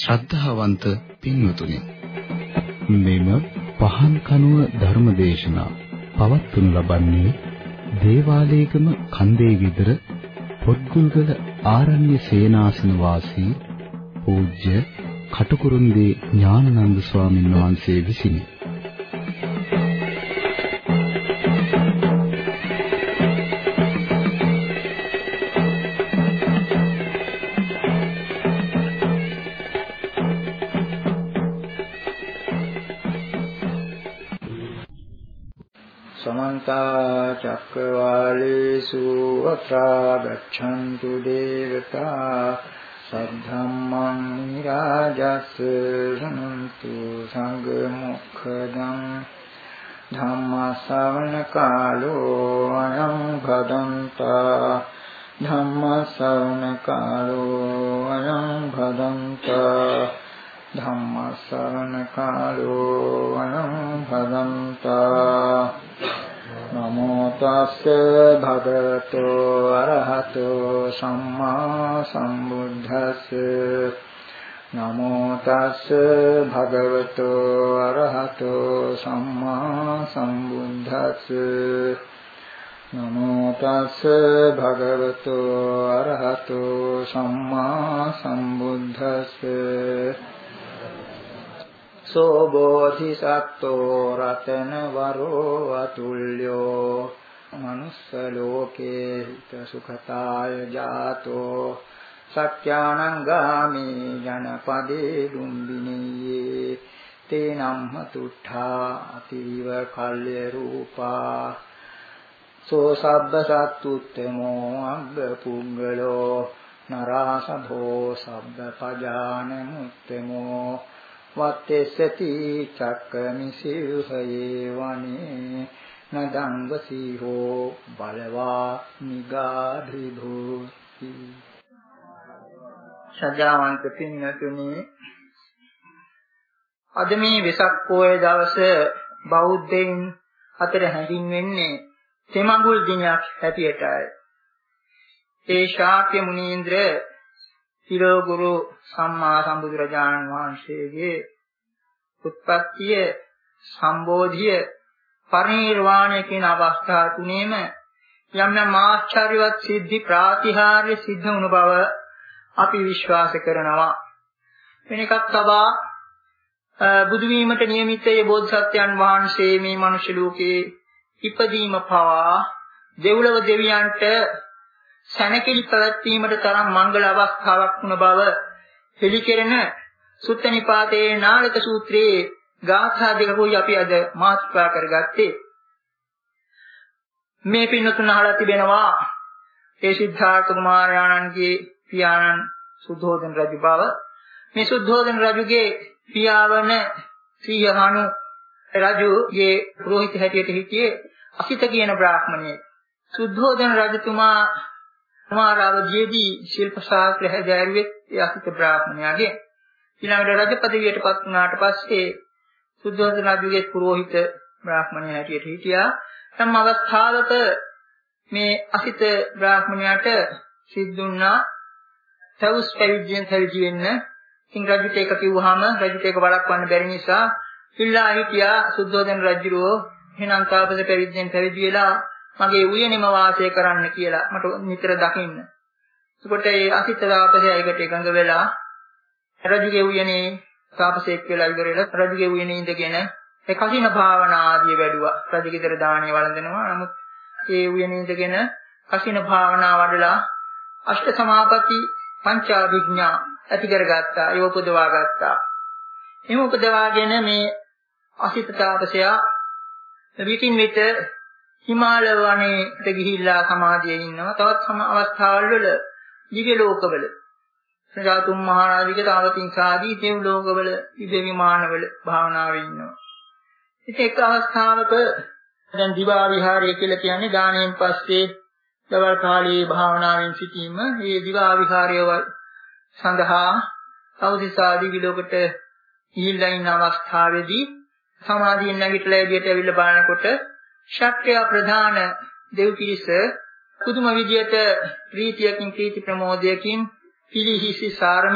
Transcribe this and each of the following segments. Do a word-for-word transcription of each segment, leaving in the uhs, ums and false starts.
ශ්‍රද්ධාවන්ත පින්වතුනි, මෙම පහන් කනුව ධර්මදේශනා පවත්වනු ලබන්නේ දේවාලේගම කන්දේ විදර පොත්ගුල්ගල ආරණ්‍ය සේනාසන වාසී පූජ්‍ය කටුකුරුන්දී ඥානানন্দ ස්වාමීන් වහන්සේ විසිනි. චක්කවාලේසු අත්‍රා ගච්ඡන්තු දේවතා සද්ධම්මං නිරාජස් සනන්තු සංඝ මොක්ඛදං ධම්ම ශ්‍රවණ කාලෝ අයං භදන්තා ධම්ම ශ්‍රවණ කාලෝ අයං භදන්තා ධම්ම ශ්‍රවණ කාලෝ අයං භදන්තා නමෝ තස්ස භගවතෝ අරහතෝ සම්මා සම්බුද්දස්ස නමෝ තස්ස භගවතෝ අරහතෝ සම්මා සම්බුද්දස්ස නමෝ තස්ස භගවතෝ අරහතෝ සම්මා සම්බුද්දස්ස සෝ බෝධිසත්වෝ රතන වරෝ අතුල්‍යෝ මනුස්ස ලෝකේ හිත සුඛතාය ජාතෝ සත්‍යානං ගාමී ජනපදේ දුම්බිනියේ තේනම්හ තුට්ඨා අතිව කල්්‍ය රූපා සෝ සබ්බ සත්තුත්තමෝ අග්ග පුංගලෝ නරාසභෝ සබ්බ පජාන මුත්තමෝ වත්තේසති චක්කමිසිහයේ වනේ නදංගසීහෝ බලවා නිගාධිභූති. ශ්‍රද්ධාවන්ත පින්වතුනි, අද මේ වෙසක් පොය දවස බෞද්ධයින් අතර හැඳින්වෙන්නේ තෙමඟුල් දිනයක් හැටියටයි. ඒ ශාක්‍ය මුනීන්ද්‍ර තිලෝගුරු සම්මා සම්බුදුරජාණන් වහන්සේගේ උත්පත්තිය, සම්බෝධිය, පරිනිර්වාණය කියන අවස්ථා තුනේම යම් යම් ආශ්චර්යවත් සිද්ධි ප්‍රාතිහාර්ය සිද්ධ වුණ බව අපි විශ්වාස කරනවා. වෙන එකක් තබා බුදු වීමට නියමිත ඒ බෝධිසත්වයන් වහන්සේ මේ මනුෂ්‍ය ලෝකේ ඉපදීම පවා දෙව්ලොව දෙවියන්ට සැනකෙලි පැවැත්වීමට තරම් මංගල අවස්ථාවක් වුණ බව පිළිකෙරෙන සුත්ත නිපාතයේ නාලක සූත්‍රයේ ගාථා දෙකකුයි අපි අද මාතෘකා කරගත්තේ. මේ පින්නතුන් අහලා තිබෙනවා ඒ සිද්ධාර්ථ කුමාරයාණන්ගේ පියාණන් සුද්ධෝදන රජු බව. මේ සුද්ධෝදන රජුගේ පියාවන සීයහණු රජුගේ පුරোহিত හැටියට හිටියේ අසිත කියන බ්‍රාහ්මණයෙක්. සුද්ධෝදන රජතුමා කුමාරාවදීදී ශිල්ප ශාස්ත්‍ර හැදෑරුවේ ඒ අසිත බ්‍රාහ්මණයාගේ. ඊළඟට රජ පදවියටපත් වුණාට පස්සේ සුද්ධෝදන රජුගේ පුරোহিত බ්‍රාහ්මණයා හැටියට හිටියා. තම අවස්ථාවක මේ අසිත බ්‍රාහ්මණයාට සිද්ධුණා තවුස් පැවිද්දෙන් පැවිදි වෙන්න. ඉතින් රජුට ඒක කිව්වහම රජුට ඒක වළක්වන්න බැරි නිසා ඉල්ලා හිටියා සුද්ධෝදන රජුරෝ එහෙනම් තාපස පැවිද්දෙන් පැවිදි වෙලා මගේ උයනෙම වාසය කරන්න කියලා මට නිතර දකින්න. ඒකට ඒ අසිත තාපසයා ඒකට එකඟ වෙලා රජුගේ උයනේ තාපසෙක් වෙලා ඉවරෙලා රජුගේ උයනේ ඉඳගෙන ඒ කසින භාවනා ආදී වැඩුවා. රජගෙදර දාණය වළඳනවා. නමුත් ඒ උයනේ ඉඳගෙන කසින භාවනා වඩලා අෂ්ට සමාපatti පංචාභිඥා ඇති කරගත්තා. ඒ උපදවා ගත්තා. එහෙම උපදවාගෙන මේ අසිත තාපසයා විටින් විට හිමාල වනයේට ගිහිල්ලා සමාධියේ ඉන්නවා. තවත් සම අවස්ථාවල් වල දිව්‍ය ලෝකවල සජාතුම් මහරජුගේ තාවතින් සාදී දෙව් ලෝකවල දිව්‍ය විමානවල භාවනාවේ ඉන්නවා. ඉතින් එක් අවස්ථාවක දැන් දිවා විහාරය කියලා කියන්නේ දාණයෙන් පස්සේ දවල් කාලයේ භාවනාවෙන් සිටීම. මේ දිවා විහාරය සඳහා අවදිසාදී විලෝකට ගිහිල්ලා ඉන්න අවස්ථාවේදී සමාධියෙන් නැගිටලා එළියට ඇවිල්ලා බලනකොට ශක්තිය ප්‍රධාන දෙව් පිරිස පුදුම විදියට ප්‍රීතියකින් ප්‍රීති ප්‍රමෝදයකින් පිළිහිසි සාරමින්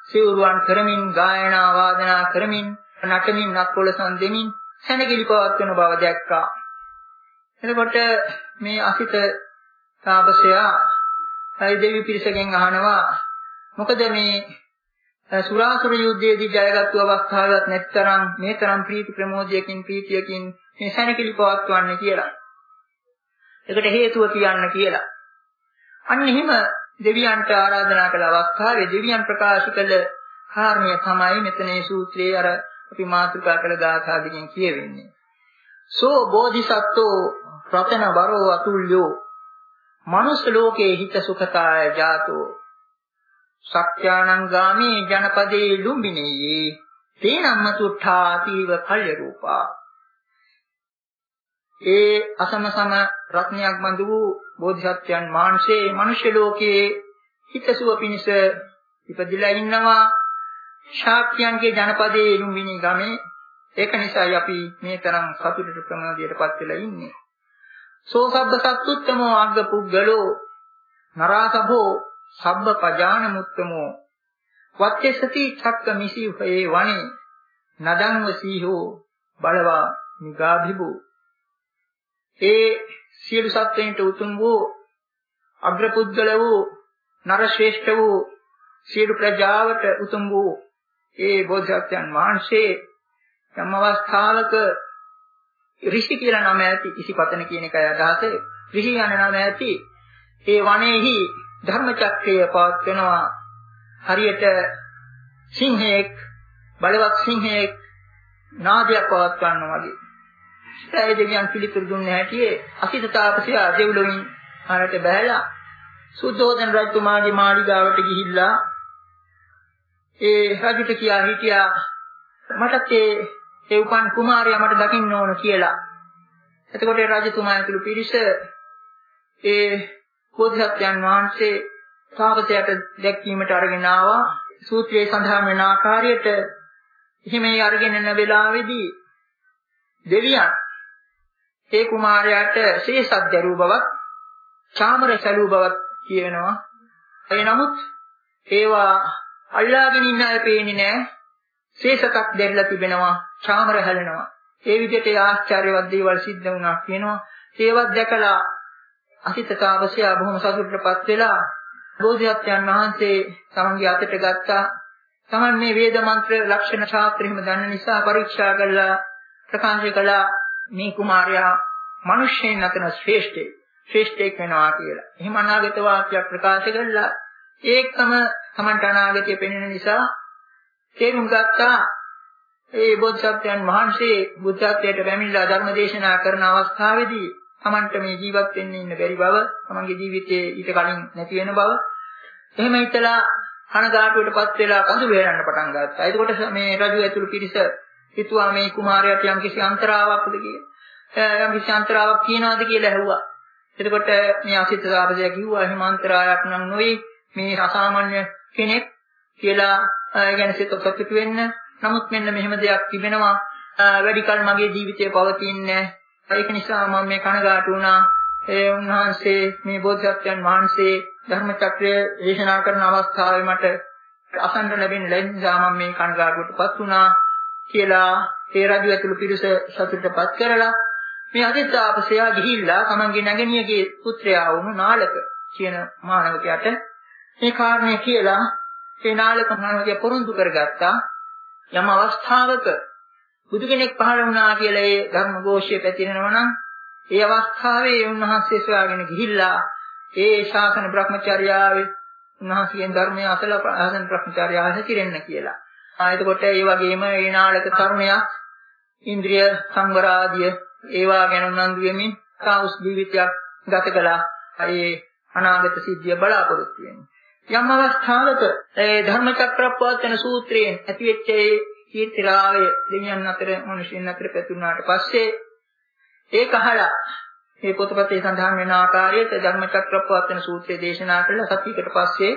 සිවුරුවන් කරමින් ගායනා වාදනා කරමින් නටමින් නක්කොලසන් දෙමින් සැනකිලි පවත්වන බව දැක්කා. එතකොට මේ අසිත තාපසයා ඒ දෙවි පිරිසගෙන් අහනවා මොකද මේ සුරාසුර යුද්ධයේදී ජයගත්තු අවස්ථාවක් නැත්තරම් මේ තරම් ප්‍රීති ප්‍රමෝදයකින් ප්‍රීතියකින් මේ සැනකිලි පවත්වන්නේ කියලා. ඒකට හේතුව කියන්න කියලා. අන්න එහෙම දෙවියන්ට ආරාධනා කළ අවස්ථාවේ දෙවියන් ප්‍රකාශ කළ කාරණය තමයි මෙතන මේ සූත්‍රයේ අර අපි මාතෘකා කළ ගාථාදිගෙන් කියවෙන්නේ. සෝ බෝධිසත්වෝ රතන වරෝ අතුල්‍යෝ මනුස්ස ලෝකේ හිත සුඛතාය ජාතෝ සක්ඛ්‍යානං ගාමේ ජනපදේ ලුම්බිනේයේ තේනම්ම තුට්ඨාතිව කල්ය රූපා. ඒ අසම සම රත්නයක් බඳු වූ බෝධිසත්වයන් වහන්සේ මනුෂ්‍ය ලෝකයේ හිතසුව පිණිස ඉපදිලා ඉන්නවා. ශාක්‍යයන්ගේ ජනපදයේ ලුම්බිනී ගමේ. ඒක නිසායි අපි මේ තරම් සතුටට ප්‍රමෝදයටපත් වෙලා ඉන්නේ. සෝ සබ්බ සත්තුත්තමෝ අග්ග පුග්ගලෝ නරාසභෝ සබ්බ පජාන මුත්තමෝ වච්චසති චක්ක මිසීහේ වනේ නදංව සීහෝ බලවා නිගාභිබු. ඒ සියලු සත්වයන්ට උතුම් වූ අග්‍ර පුද්ගල වූ නර ශ්‍රේෂ්ඨ වූ සියලු ප්‍රජාවට උතුම් වූ ඒ බෝධිසත්වයන් වහන්සේ යම් අවස්ථාවක ඍෂි කියලා නම ඇති ඉසිපතන කියන එකයි අදහස. ඍෂි යන නම ඇති ඒ වනයේහි ධර්ම චක්‍රය පවත්වනවා. හරියට සිංහෙක් බලවත් සිංහෙක් නාදයක් පවත්වනවා වගේ. ඒ දෙවියන් පිළිතුරු දුන්නේ හැටියේ අසිත තාපසයා දෙව්ලොවින් හරට බැහැලා සුද්ධෝදන රජතුමාගේ මාලිගාවට ගිහිල්ලා ඒ රජුට කියා හිටියා මටත් ඒ ඒ උපන් කුමාරයා මට දකින්න ඕන කියලා. එතකොට රජතුමා ඇතුළු පිරිස ඒ බෝධිසත්වයන් වහන්සේ තාපසයාට දැක්වීමට අරගෙන ආවා. සූත්‍රයේ සඳහන් වෙන ආකාරයට එහෙම ඒ අරගෙන යන වෙලාවේදී දෙවියන් ඒ කුමාරයාට ශේෂක් දැරූ බවත් චාමර සැලූ බවත් කියනවා. ඒ නමුත් ඒවා අල්ලාගෙන ඉන්න අය පේන්නේ නැහැ. ශේෂකක් දැරිලා තිබෙනවා, චාමර හැලෙනවා. ඒ විදිහට ආශ්චර්යවත් දේවල් සිද්ධ වුණා කියනවා. ඒවත් දැකලා අසිත තාපසයා බොහොම සතුටටපත් වෙලා බෝධිසත්වයන් වහන්සේ තමන්ගේ අතට ගත්තා. තමන් මේ වේද මන්ත්‍ර ලක්ෂණ ශාස්ත්‍ර හිම දන්න නිසා පරීක්ෂා කළා. ප්‍රකාශ කළා මේ කුමාරයා මිනිස්යෙන් අතර ශ්‍රේෂ්ඨයි. ශ්‍රේෂ්ඨයෙක් වෙනවා කියලා. එහෙම අනාගත වාක්‍යයක් ප්‍රකාශ කළා. ඒකම තමන්ට අනාගතය පෙනෙන නිසා තේරුම් ගත්තා. ඒ බෝධිසත්වයන් වහන්සේ බුද්ධත්වයට පැමිණලා ධර්ම දේශනා කරන අවස්ථාවේදී තමන්ට මේ ජීවත් වෙන්න ඉන්න බැරි බව, තමන්ගේ ජීවිතයේ ඊට කලින් නැති වෙන බව, එහෙම හිතලා කනගාටුවටපත් වෙලා කඳුළු වෙරන්න පටන් ගත්තා. එතකොට මේ රජු ඇතුළු පිරිස හිතුවා මේ කුමාරයාට යම් කිසි අන්තරාවක්ද කියලා. යම් කිසි අන්තරාවක් කියනවාද කියලා ඇහුවා. එතකොට මේ අසිත තාපසයා කිව්වා එහෙම අන්තරාවක් නම් නොවේ. මේ අසාමාන්‍ය කෙනෙක් කියලා ගැන සිතපත් වෙන්න. නමුත් මෙන්න මෙහෙම දෙයක් තිබෙනවා. වැඩි කල මගේ ජීවිතය පවතින්නේ. ඒක නිසා මම මේ කනගාටු වුණා. ඒ උන්වහන්සේ මේ බෝධිසත්වයන් වහන්සේ ධර්ම චක්‍රය දේශනා කරන අවස්ථාවේ මට අසන්න ලැබෙන නිසා මම මේ කනගාටුවටපත් වුණා කියලා ඒ රජු ඇතුළු පිරිස සතුටටපත් කරලා මේ අදිත් තාපසයා ගිහිල්ලා තමන්ගේ නැගණියගේ පුත්‍රයා වුණු නාලක කියන මානවකයාට මේ කාරණේ කියලා ඒ නාලක මානවකයා පොරොන්දු කරගත්තා. යම් අවස්ථාවක බුදු කෙනෙක් පහළ වුණා කියලා ඒ ධර්ම ഘോഷය පැතිරෙනවා නම් ඒ අවස්ථාවේ උන්වහන්සේ සොයාගෙන ගිහිල්ලා ඒ ශාසන බ්‍රහ්මචර්යාවේ උන්වහන්සේගෙන් ධර්මය අසල ආසන බ්‍රහ්මචර්යාව හැසිරෙන්න කියලා. ආ එතකොට ඒ වගේම ඒ නාලක තරුණයා ඉන්ද්‍රිය සංවර ආදිය ඒවා ගැන උනන්දු වෙමින් සාහස් ජීවිතයක් ගත කළා. ඒ අනාගත සිද්ධිය බලාපොරොත්තු වෙන්නේ. යම් අවස්ථාවක ඒ ධර්මචක්‍රප්‍රවත්තන සූත්‍රයෙන් ඇතිවෙච්ච ඒ කීර්තිරාවය දෙවියන් අතර මිනිසුන් අතර පැතුණාට පස්සේ ඒක අහලා මේ පොතපතේ සඳහන් වෙන ආකාරයට ධර්මචක්‍රප්‍රවත්තන සූත්‍රය දේශනා කළ සතියකට පස්සේ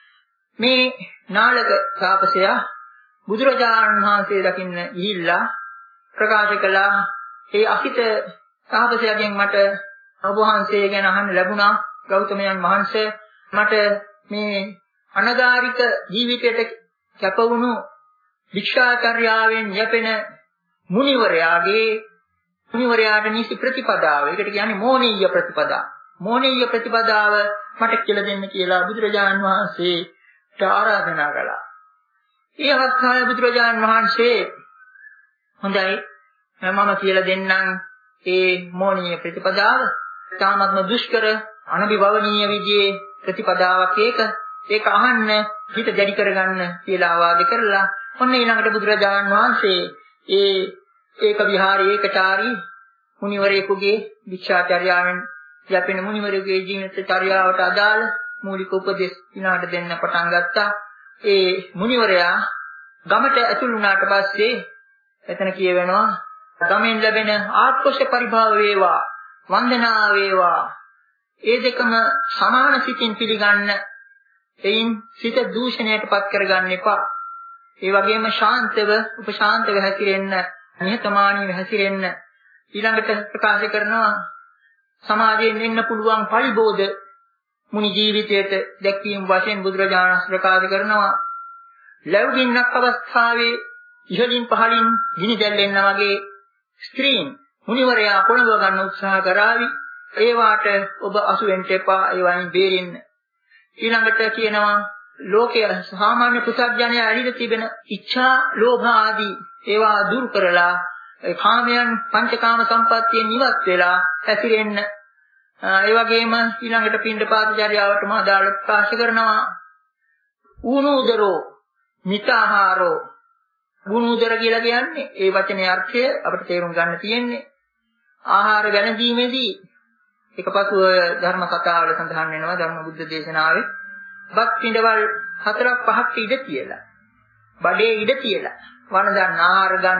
මේ නාලක තාපසයා බුදුරජාණන් වහන්සේ දකින්න ගිහිල්ලා ප්‍රකාශ කළා ඒ අසිත තාපසයාගෙන් මට ඔබ වහන්සේ ගැන අහන්න ලැබුණා. ගෞතමයන් වහන්සේ මට මේ අනගාരിക ජීවිතයට කැපවුණු වික්ෂාචර්යාවෙන් යැපෙන මුනිවරයාගේ මුනිවරයාට නිසි ප්‍රතිපදාව. ඒකට කියන්නේ මෝනීය ප්‍රතිපදාව. මෝනීය ප්‍රතිපදාව මට කියලා දෙන්න කියලා බුදුරජාන් වහන්සේට ආරාධනා කළා. ඒ අවස්ථාවේ බුදුරජාන් වහන්සේ හොඳයි මම කියලා දෙන්නම් ඒ මෝනීය ප්‍රතිපදාව. තාමත්ම දුෂ්කර අනබිවවනීය විදිහේ ප්‍රතිපදාවක් ඒක. ඒක අහන්න හිත දැඩි කරගන්න කියලා ආවාද කරලා ඔන්න ඊළඟට බුදුරජාණන් වහන්සේ ඒ ඒක විහාරයේ ඒකචාරී මුනිවරයෙකුගේ විචාචාර්යාවෙන් යැපෙන මුනිවරයෙකුගේ ජීවිත චර්යාවට අදාළ මූලික උපදෙස් ඊළඟට දෙන්න පටන් ගත්තා. ඒ මුනිවරයා ගමට ඇතුළු වුණාට පස්සේ එතන කියවෙනවා ගමෙන් ලැබෙන ආත්මෝෂ පරිභාව වේවා වන්දනා වේවා ඒ දෙකම සමාන සිතින් පිළිගන්න. එයින් සිත දූෂණයටපත් කරගන්න එපා. ඒ වගේම ශාන්තව උපශාන්තව හැසිරෙන්න, නිහතමානීව හැසිරෙන්න. ඊළඟට ප්‍රකාශ කරනවා සමාජයෙන් එන්න පුළුවන් පරිබෝධ මුනි ජීවිතයට දැක්වීම වශයෙන් බුදුරජාණන් ප්‍රකාශ කරනවා ලැබුගින්නක් අවස්ථාවේ ඉහළින් පහළින් ගිනි දැල්ලෙන්න වගේ ස්ත්‍රීන් මුනිවරයා පොළඹව ගන්න උත්සාහ කරાવી. ඒ වාට ඔබ අසු වෙන්න එපා. ඒ වයින් බේරෙන්න. ඊළඟට කියනවා ලෝකයේ සාමාන්‍ය පුසත්ජනය ඇලිලා තිබෙන ඉච්ඡා, ලෝභ ආදී ඒවා දුරු කරලා කාමයන් පංචකාම සම්පත්තියෙන් ඉවත් වෙලා හැසිරෙන්න. ඒ වගේම ඊළඟට පින්ඩපාතචර්යාවටම අදාළ ප්‍රකාශ කරනවා ඌනෝදරෝ මිතාහාරෝ. ඌනෝදර කියලා කියන්නේ ඒ වචනේ අර්ථය අපිට තේරුම් ගන්න තියෙන්නේ ආහාර ගැනීමේදී එකපසුව ධර්ම කතාවල සඳහන් වෙනවා ධර්ම බුද්ධ දේශනාවේ බත් පිඬවල් හතරක් පහක් ඉඳ තියලා බඩේ ඉඳ තියලා වළඳන් ආහාර ගන්න.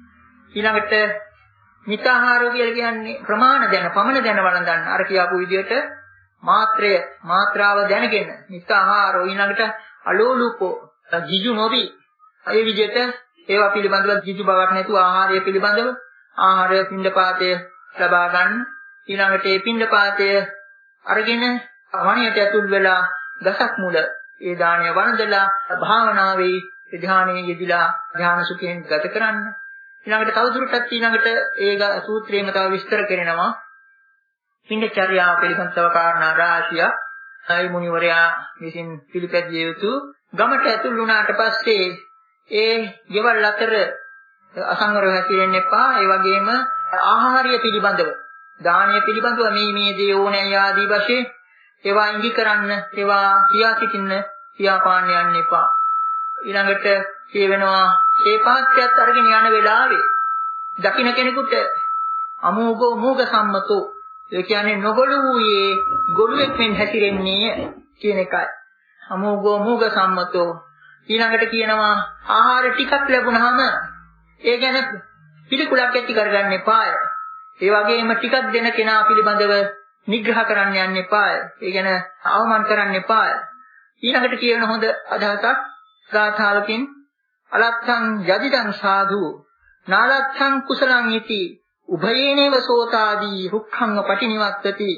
ඊළඟට මිතාහාරෝ කියලා කියන්නේ ප්‍රමාණ දැන පමණ දැන වළඳන්න. අර කියාපු විදිහට මාත්‍රය මාත්‍රාව දැනගෙන මිතාහාරෝ. ඊළඟට අලෝලුපෝ ජිජු නොවි. ඒ විදිහට ඒවා පිළිබඳව ජිජු බවක් නැතුව ආහාරය පිළිබඳව ආහාරය පිඬපාතය ලබා ගන්න. ඊළඟට ඒ පින්ඩපාතය අරගෙන වණියට ඇතුල් වෙලා දසක් මුල ඒ දාණය වන්දලා භාවනාවේ ධ්‍යානයේ යෙදিলা ධ්‍යාන සුඛයෙන් ගත කරන්න. ඊළඟට තවදුරටත් ඊළඟට ඒ සූත්‍රයේම තව විස්තර කරනවා පින්ඩචර්යාව පිළිබඳව කාරණා රාශියක්. ආයි මුනිවරයා විසින් පිළිපැදිය යුතු ගමට ඇතුල් වුණාට පස්සේ ඒ ගෙවල් අතර අසංවරව හැසිරෙන්න එපා. ඒ වගේම ආහාරය පිළිබඳව දානීය පිළිබඳව මේ මේ දේ ඕනෑ ආදී වශයෙන් ඒවා ඉඟි කරන්න ඒවා කියා සිටින්න කියාපාන්න යන්න එපා. ඊළඟට කියවෙනවා ඒ පාත්‍යයත් අරගෙන යන වෙලාවේ දකින්න කෙනෙකුට අමෝඝෝ මෝඝ සම්මතෝ ඒ කියන්නේ නොගොළු වූයේ ගොළුෙක් වෙන් හැසිරෙන්නේ කියන එකයි. අමෝඝෝ මෝඝ සම්මතෝ. ඊළඟට කියනවා ආහාර ටිකක් ලැබුණාම ඒ ගැන පිළිකුලක් ඇති කරගන්න එපාය. ඒ වගේම ටිකක් දෙන කෙනා පිළිබඳව නිග්‍රහ කරන්න යන්න එපාය. ඒ ගැන අවමන් කරන්න එපාය. ඊළඟට කියන හොඳ අදහසක් ගාථාවකින් අලත්තං යදිදං සාදු නාලත්තං කුසලං ඉති උභයේනේව සෝතාදී රුක්ඛං පටිනිවත්තති.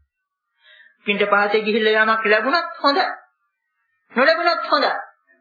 පින්ඩපාතේ ගිහිල්ලා යමක් ලැබුණත් හොඳයි. නොලැබුණත් හොඳයි.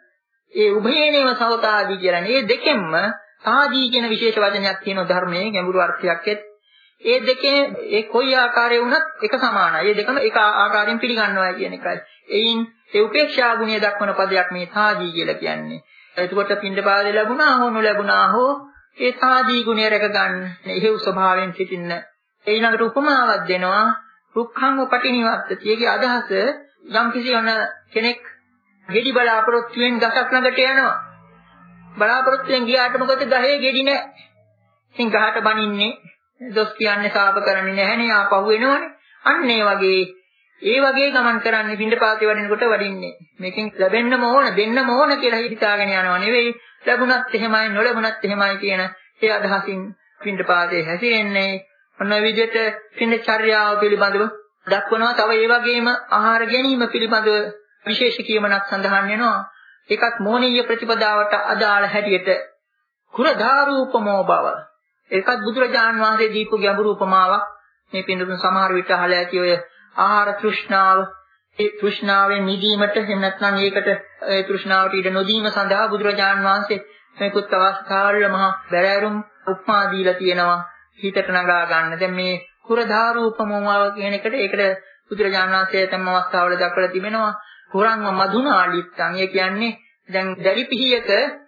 ඒ උභයේනේව සෝතාදී කියන්නේ මේ දෙකෙන්ම සාදී කියන විශේෂ වචනයක් තියෙන ධර්මයේ ගැඹුරු අර්ථයක් එත්. ඒ දෙකේ ඒ කොයි ආකාරයේ වුණත් එක සමානයි. ඒ දෙකම එක ආකාරයෙන් පිළිගන්නවා කියන එකයි. එයින් ඒ උපේක්ෂා ගුණය දක්වන පදයක් මේ සාදී කියලා කියන්නේ. එතකොට පින්ඩපාතේ ලැබුණා හෝ නොලැබුණා හෝ ඒ සාදී ගුණය රැක ගන්න. එහෙව් ස්වභාවයෙන් සිටින්න. ඊළඟට උපමාවක් දෙනවා රුක්ඛං පටිනිවත්තති. ඒකේ අදහස යම් කිසි කෙනෙක් ගෙඩි බලාපොරොත්තුෙන් ගසක් ළඟට යනවා. බලාපොරොත්තුෙන් ගියාට මොකද ගහේ ගෙඩි නැහැ. ඉතින් ගහට බනින්නේ දොස් කියන්නේ සාප කරන්නේ නැහැනේ ආපහු එනවනේ. අන්න ඒ වගේ ඒ වගේ ගමන් කරන්නේ පින්ඩපාතේ වඩිනකොට වඩින්නේ. මේකෙන් ලැබෙන්නම ඕන දෙන්නම ඕන කියලා හිතාගෙන යනවා නෙවෙයි. ලැබුණත් එහෙමයි නොලැබුණත් එහෙමයි කියන ඒ අදහසින් පින්ඩපාතේ හැසිරෙන්නේ. ඔන්න ඔය විදිහට පින්ඩචර්යාව පිළිබඳව දක්වනවා. තව ඒ වගේම ආහාර ගැනීම පිළිබඳව විශේෂ කියමනක් සඳහන් වෙනවා. ඒකත් මෝනීය ප්‍රතිපදාවට අදාළ හැටියට කුරධාරූපමෝ බව. ඒකත් බුදුරජාන් වහන්සේ දීපු ගැඹුරු උපමාවක්. මේ පින්දුතුන් සමහර විට අහලා ඇති ඔය ආහාර තෘෂ්ණාව ඒ තෘෂ්ණාවෙන් මිදීමට එහෙම නැත්නම් ඒකට ඒ තෘෂ්ණාවට ඉඩ නොදීම සඳහා බුදුරජාන් වහන්සේ මේකුත් අවස්ථාවල මහා බැරෑරුම් උපමා දීලා තියෙනවා හිතට නගා ගන්න. දැන් මේ කුරධාරූපමෝමාව කියන එකට ඒකට බුදුරජාන් වහන්සේ තම අවස්ථාවල දක්වලා තිබෙනවා කුරංව මధుනාලිත්තං. ඒ කියන්නේ දැන් දැලි පිහියක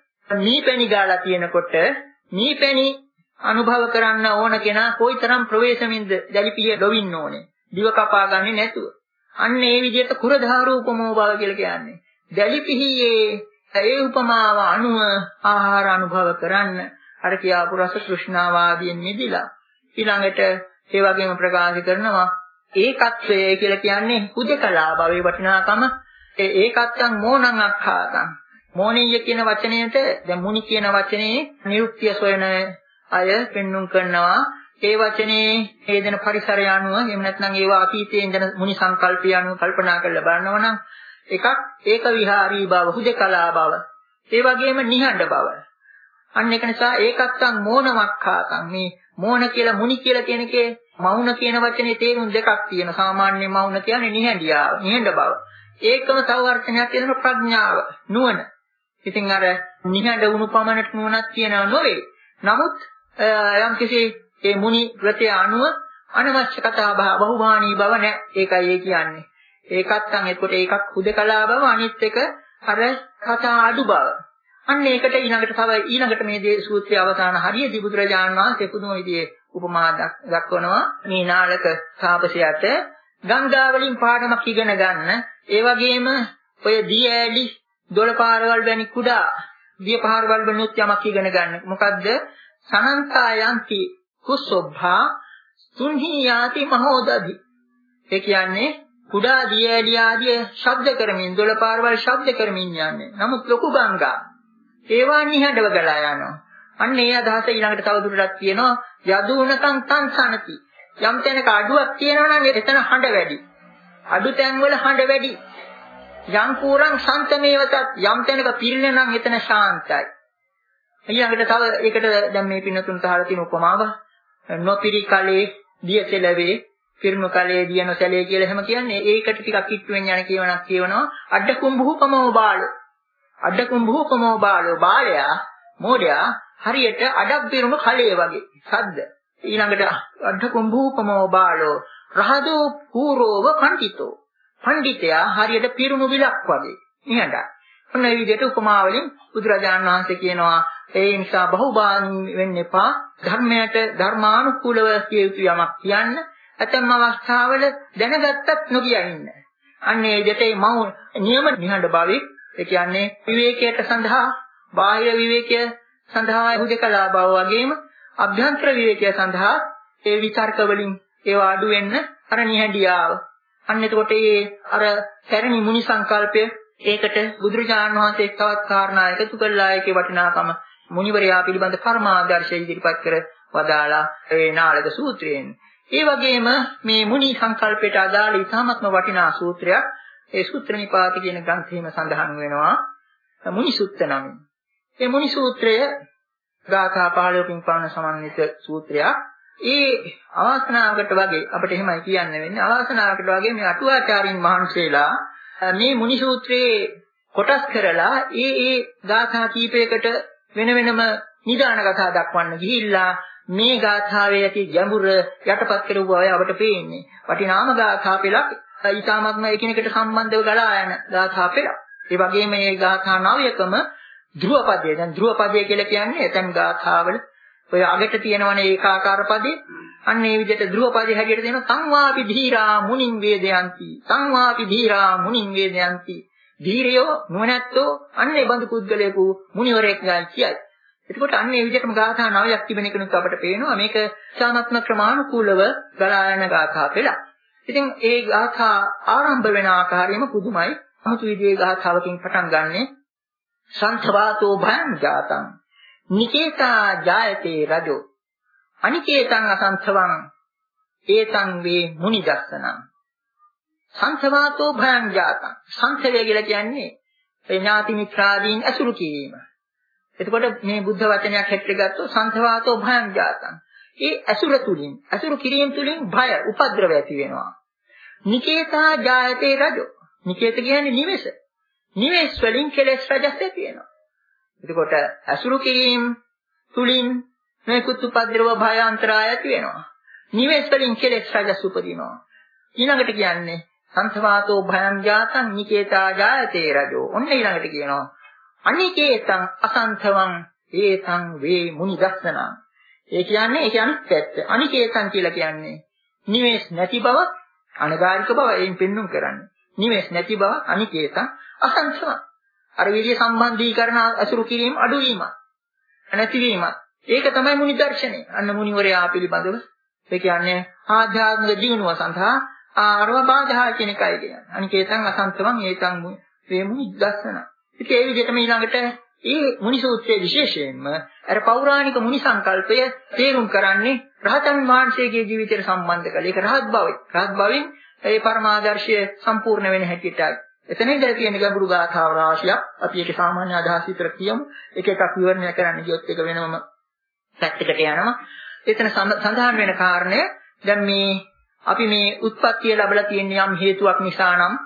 මීපැණි ගාලා තියෙනකොට මීපැණි අනුභව කරන්න ඕන කෙනා කොයිතරම් ප්‍රවේශමින්ද දැලි පිහිය දොවින්න ඕනේ. දිව කපා ගන්නේ නැතුව. අන්න ඒ විදිහට කුරධාරූපමෝ බව කියලා කියන්නේ. දැලි පිහියේ ඒ උපමාව අනුව ආහාර අනුභව කරන්න අර කියාපු රස තෘෂ්ණාව ආදීන් මිදිලා ඊළඟට ඒ වගේම ප්‍රකාශ කරනවා ඒකත්වය කියලා කියන්නේ හුදකලා භවයේ වටිනාකම. ඒ ඒකත්තං මෝනං අක්ඛාතං. මෝනිය කියන වචනයට දැන් මුනි කියන වචනේ නිරුක්තිය සොයන අය පෙන්눔 කරනවා. ඒ වචනේ හේදෙන පරිසරය අනුව එහෙම නැත්නම් ඒවා අතීතයේ ඉඳන මුනි සංකල්පය අනුව කල්පනා කරලා බලනවා නම් එකක් ඒක විහාරී බව, හුදකලා බව, ඒ වගේම නිහඬ බව. අන්න ඒක නිසා ඒකත්තං මෝනමක්ඛාතං. මේ මෝන කියලා මුනි කියලා කියන එකේ මෞන කියන වචනේ තේරුම් දෙකක් තියෙනවා. සාමාන්‍ය මෞන කියන්නේ නිහඬියාව, නිහඬ බව. ඒකම තව වර්තනයක් කියන ප්‍රඥාව, නුවණ. ඉතින් අර නිහඬ වුණු පමණට නුවණක් කියනවා නොවේ. නමුත් යම්කිසි ඒ මුනි වෘතය අනුව අනවශ්‍ය කතා බහ බහුමානී බව නැහැ. ඒකයි ඒ කියන්නේ. ඒකත්තන් එතකොට ඒකක් හුදකලා බව, අනිත් එක අර කතා අඩු බව. අන්න ඒකට ඊළඟට තව ඊළඟට මේ දේ සූත්‍රයේ අවසාන හරියදී බුදුරජාණන් වහන්සේ පුදුම විදිහේ උපමා දක්වනවා. මේ නාලක තාපසයාට ගංගා වලින් පාඩමක් ඉගෙන ගන්න, ඒ වගේම ඔය දී ඈලි දොළ පාරවල් වැනි කුඩා දිය පාරවල් වලිනුත් යමක් ඉගෙන ගන්න. මොකද්ද? සනන්තායන්ති කුසොබ්භා තුන්හි යාති මහෝදධි. ඒ කියන්නේ කුඩා දිය ඈලි ආදී ශබ්ද කරමින් දොළ පාරවල් ශබ්ද කරමින් යන්නේ. නමුත් ලොකු ගංගා ඒවා නිහඬව ගලා යනවා. අන්න ඒ අදහස ඊළඟට තව දුරටත් කියනවා යදුනකං තංසනති. යම් තැනක අඩුවක් තියෙනවා නම් එතන හඬ වැඩි. අඩු තැන් වල හඬ වැඩි. යම් පුරං සන්තමේවතත් යම් තැනක පිරින නම් එතන ශාන්තයි. ඊළඟට තව ඒකට දැන් මේ පින්නතුන් තහලා තියෙන උපමාව නොපිරි කලේ දිය සෙලවේ පිරුණු කලේ දිය නොසැලේ කියලා එහෙම කියන්නේ. ඒකට ටිකක් කිට්ටුවෙන් යන කියවනක් කියවනවා අඩ කුම්භූපමෝ බාලෝ. අඩ කුම්භූපමෝ බාලෝ බාලයා මෝඩයා හරියට අඩක් පිරුණු කලේ වගේ සද්ද. ඊළඟට අඩ කුම්භූපමෝ බාලෝ රහදෝ පූරෝව පණ්ඩිතෝ. පණ්ඩිතයා හරියට පිරුණු විලක් වගේ නිහඬයි. ඔන්න මේ විදිහට උපමාවලින් බුදුරජාණන් වහන්සේ කියනවා ඒ නිසා බහුබාහී වෙන්න එපා. ධර්මයට ධර්මානුකූලව කිය යුතු යමක් කියන්න. ඇතැම් අවස්ථාවල දැනගත්තත් නොකිය ඉන්න. අන්න ඒ දෙතේ මව නියම නිහඬ භාවී ඒ කියන්නේ විවේකයට සඳහා බාහිර විවේකය සඳහා හුදකලා බව වගේම අභ්‍යන්තර විවේකය සඳහා ඒ විචාරක වලින් ඒවා අඩු වෙන්න අර නිහඬියාව. අන්න එතකොට ඒ අර සැරණි මුනි සංකල්පය ඒකට බුදුරජාණන් වහන්සේ තවත් කාරණා එකතු කළා. ඒකේ වටිනාකම මුනිවරයා පිළිබඳ පරමාදර්ශය ඉදිරිපත් කර වදාලා ඒ නාලක සූත්‍රයෙන්. ඒ වගේම මේ මුනි සංකල්පයට අදාළ ඉතාමත්ම වටිනා සූත්‍රයක් ඒ සූත්‍ර නිපාත කියන ග්‍රන්ථයේම සඳහන් වෙනවා මුනි සුත්ත නමින්. මේ මුනි සූත්‍රය ගාථා පහළොවකින් පමණ සමන්විත සූත්‍රයක්. ඒ අවාසනාවකට වගේ අපිට එහෙමයි කියන්න වෙන්නේ. අවාසනාවකට වගේ මේ අටුවාචාරින් වහන්සේලා මේ මුනි සූත්‍රයේ කොටස් කරලා ඒ ඒ ගාථා කීපයකට වෙන වෙනම නිදාන කතා දක්වන්න ගිහිල්ලා මේ ගාථාවේ ඇති ගැඹුර යටපත් කරපු අය අපට පේන්නේ. වටිනාම ගාථා පෙළක් ඊටාත්ම එකිනෙකට සම්බන්ධව ගලා යන ගාථා පෙළක්. ඒ වගේම මේ ගාථා නවයකම ධ්‍රුවපදය. දැන් ධ්‍රුවපදය කියලා කියන්නේ එතෙන් ගාථාවල ඔය අගට තියෙනවනේ ඒකාකාර පදේ. අන්න ඒ විදිහට ධ්‍රුවපදේ හැටියට තියෙනවා සංවාපි ධීරා මුනින් වේදයන්ති. සංවාපි ධීරා මුනින් වේදයන්ති. ධීරයෝ නුවණැත්තෝ අන්න ඒ බඳු පුද්ගලයෙකු මුනිවරයෙක් ගාල් කියයි. එතකොට අන්න ඒ විදිහටම ගාථා නවයක් තිබෙන කෙනෙක් අපට පේනවා මේක සාමත්ම ක්‍රමානුකූලව ගලා යන ගාථා පෙළක්. ඉතින් ඒ ගාථා ආරම්භ වෙන ආකාරයම පුදුමයි. අමුතු විදිහේ ගාථාවකින් පටන් ගන්නෙ සංඛවාතෝ භයං ජාතං නිකේතා ජායතේ රජෝ අනිකේතං අසංඛවං ඒතං වේ මුනි දස්සනං. සංඛවාතෝ භයං ජාතං. සංඛවය කියලා කියන්නේ ඒ ඥාති මිත්‍රාදීන් අසුරු කිරීම. එතකොට මේ බුද්ධ වචනයක් හැටියට ගත්තොත් සංඛවාතෝ භයං ජාතං. ඒ අසුර තුලින් අසුරු කිරීම තුලින් භය උපද්‍රව ඇති වෙනවා. නිකේතා ජායතේ රජෝ. නිකේත කියන්නේ නිවෙස. නිවෙස් වලින් කෙලෙස් රජස් ඇති වෙනවා. එතකොට අසුරු කිරීම තුලින් මේකුත් උපද්‍රව භය අන්තරාය ඇති වෙනවා. නිවෙස් වලින් කෙලෙස් රජස් උපදිනවා. ඊළඟට කියන්නේ සංසවාතෝ භයං ජාතං නිකේතා ජායතේ රජෝ. ඔන්න ඊළඟට කියනවා අනිකේතං අසංතවං ඒතං වේ මුනි දස්සනං. ඒ කියන්නේ ඒක අනිත් පැත්ත. අනිකේතං කියලා කියන්නේ නිවෙස් නැති බව, අනගාരിക බව එයින් පෙන්눔 කරන්නේ. නිවෙස් නැති බව අනිකේතං අසංතවං. අර විරිය සම්බන්ධීකරණ අසුරු කිරීම අඩුවීම නැතිවීම. ඒක තමයි මුනි දර්ශනය. අන්න මුනිවරයා පිළිබඳව ඒ කියන්නේ ආධ්‍යාත්මික දියුණුව සඳහා ආරව බාධා කියන එකයි කියන්නේ. අනිකේතං අසංතවං ඒතං වේ මුනි දස්සන. ඉතින් ඒ විදිහටම ඊළඟට මේ මුනි සූත්‍රයේ විශේෂයෙන්ම අර පෞරාණික මුනි සංකල්පය තේරුම් කරන්නේ රහතන් වහන්සේගේ ජීවිතයට සම්බන්ධ කරලා. ඒක රහත් භවයි. රහත් භවෙන් ඒ පරමාදර්ශය සම්පූර්ණ වෙන හැටියටයි. එතන ඉඳලා තියෙන ගැඹුරු ගාථා රාශියක් අපි ඒක සාමාන්‍ය අදහස් විතර කියමු. එක එකක් විවරණය කරන්න ගියොත් ඒක වෙනම පැත්තකට යනවා. එතන සඳහන් වෙන කාරණය දැන් මේ අපි මේ උත්පත්තිය ලැබලා තියෙන යම් හේතුවක් නිසා නම්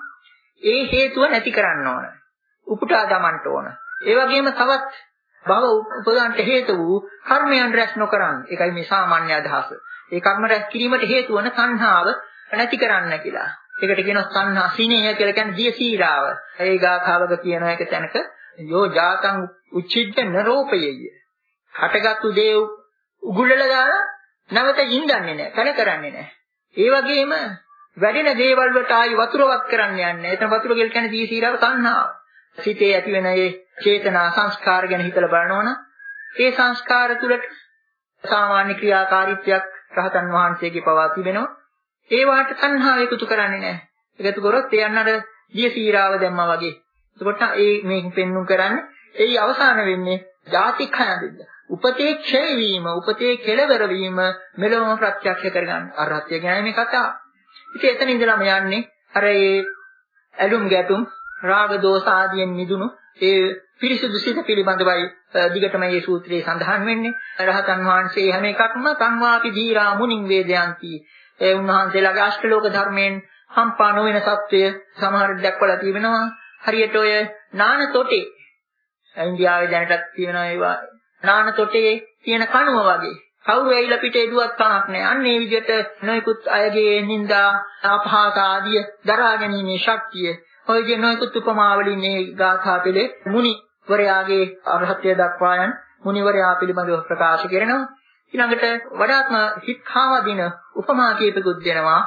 ඒ හේතුව නැති කරන්න ඕන. උපුටා දමන්න ඕන. ඒ වගේම තවත් භව උපදාන්ට හේතු වූ කර්මයන් රැස් නොකරන්න. ඒකයි මේ සාමාන්‍ය අදහස. ඒ කර්ම රැස් කිරීමට හේතු වන සංහාව නැති කරන්න කියලා. ඒකට කියනවා සංහා සීනේය කියලා කියන්නේ දිය සීරාව. ඒ ගාථාවක කියන එක තැනක යෝ ජාතං උච්චිද්ද නරෝපයෙය. හටගත්තු දේ උගුලලා දාලා නැවත ඉඳන්නේ නැහැ. කන කරන්නේ නැහැ. ඒ වගේම වැඩෙන දේවල් වලට ආයි වතුරවත් කරන්න යන්නේ. එතන වතුර කියලා කියන්නේ දිය සීරාව සංහාව. සිතේ ඇති වෙන ඒ චේතනා සංස්කාර ගැන හිතලා බලනවනම් ඒ සංස්කාර තුළට සාමාන්‍ය ක්‍රියාකාරීත්වයක් රහතන් වහන්සේගේ පවා තිබෙනවා. ඒ වාට තණ්හාව එකතු කරන්නේ නැහැ. එකතු කරොත් ඒ යන්නර දිය සීරාව දැම්මා වගේ. එතකොට ඒ මේක පෙන්눔 කරන්නේ ඒ අවසාන වෙන්නේ ජාතිඛයන්ද. උපතේ ක්ෂය වීම, උපතේ කෙලවර වීම මෙලොවම ප්‍රත්‍යක්ෂ කරගන්න. අරහත්ය ගැන මේ කතාව. ඉතින් එතන ඉඳලාම යන්නේ අර ඒ ඇලුම් ගැටුම් රාග දෝෂ ආදියෙන් මිදුණු ඒ පිරිසුදු සිත පිළිබඳවයි දිගටම මේ සූත්‍රයේ සඳහන් වෙන්නේ. රහතන් වහන්සේ හැම එකක්ම සංවාපි දීරා මුනින් වේදයන්ති. ඒ උන්වහන්සේලාගේ අෂ්ටලෝක ධර්මයෙන් හම්පා නොවන සත්‍යය සමහර දක්වලා තියෙනවා. හරියට ඔය නාන තොටේ ඉන්දියාවේ දැනටත් තියෙනවා ඒවා. නාන තොටේ තියෙන කණුව වගේ. කවුරු ඇවිල්ලා පිටේ දුවත් කමක් නැහැ. අන්න ඒ විදිහට නොයෙකුත් අයගේ නිന്ദා අපහාස ආදිය දරා ගැනීමේ ශක්තිය ඔය කියන නොයෙකුත් උපමා වලින් මේ ගාථා පෙළේ මුනිවරයාගේ අරහත්ය දක්වා යන මුනිවරයා පිළිබඳව ප්‍රකාශ කරනවා. ඊළඟට වඩාත්ම හික්ඛාවදින උපමා කීපකුත් දෙනවා.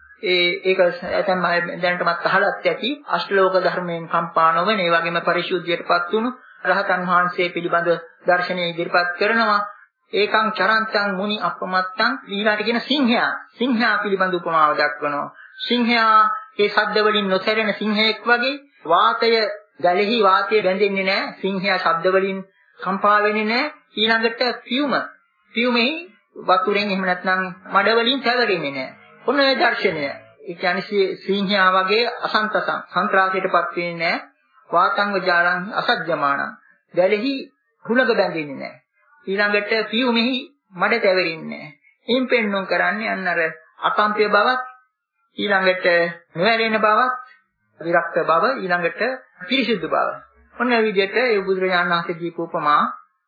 ඒ ඒක ඇතැම් අය දැනටමත් අහලත් ඇති. අෂ්ටලෝක ධර්මයෙන් කම්පා නොවන ඒ වගේම පරිශුද්ධියටපත් වුණු රහතන් වහන්සේ පිළිබඳ දර්ශනය ඉදිරිපත් කරනවා. ඒකං චරන්තං මුනි අපමත්තං ඊළාට කියන සිංහයා සිංහයා පිළිබඳ උපමාව දක්වනවා. සිංහයා ඒ ශබ්ද වලින් නොසැරෙන සිංහයෙක් වගේ වාතය ගලෙහි වාතය බැඳෙන්නේ නැහැ. සිංහයා ශබ්ද වලින් කම්පා වෙන්නේ නැහැ. ඊළඟට පියුම පියුමෙහි වතුරෙන් එහෙම නැත්නම් මඩ වලින් තැවෙන්නේ නැහැ. ඔන්න ඒ දර්ශනය. ඒ කියන්නේ සිංහයා වගේ අසන්තසං සංත්‍රාසයටපත් වෙන්නේ නැහැ. වාතංග ජාලං අසජ්ජමානං ගලෙහි හුලඟ බැඳෙන්නේ නැහැ. ඊළඟට පියුමෙහි මඩ තැවෙන්නේ නැහැ. එයින් පෙන්වන්න කරන්නේ අන්න අර අකම්පිය බවක් ඊළඟට නොඇලෙන බවක් විරක්ත බව ඊළඟට පිරිසිදු බව. ඔන්න ඒ විදිහට ඒ බුදුරජාණන් වහන්සේ දීපු උපමා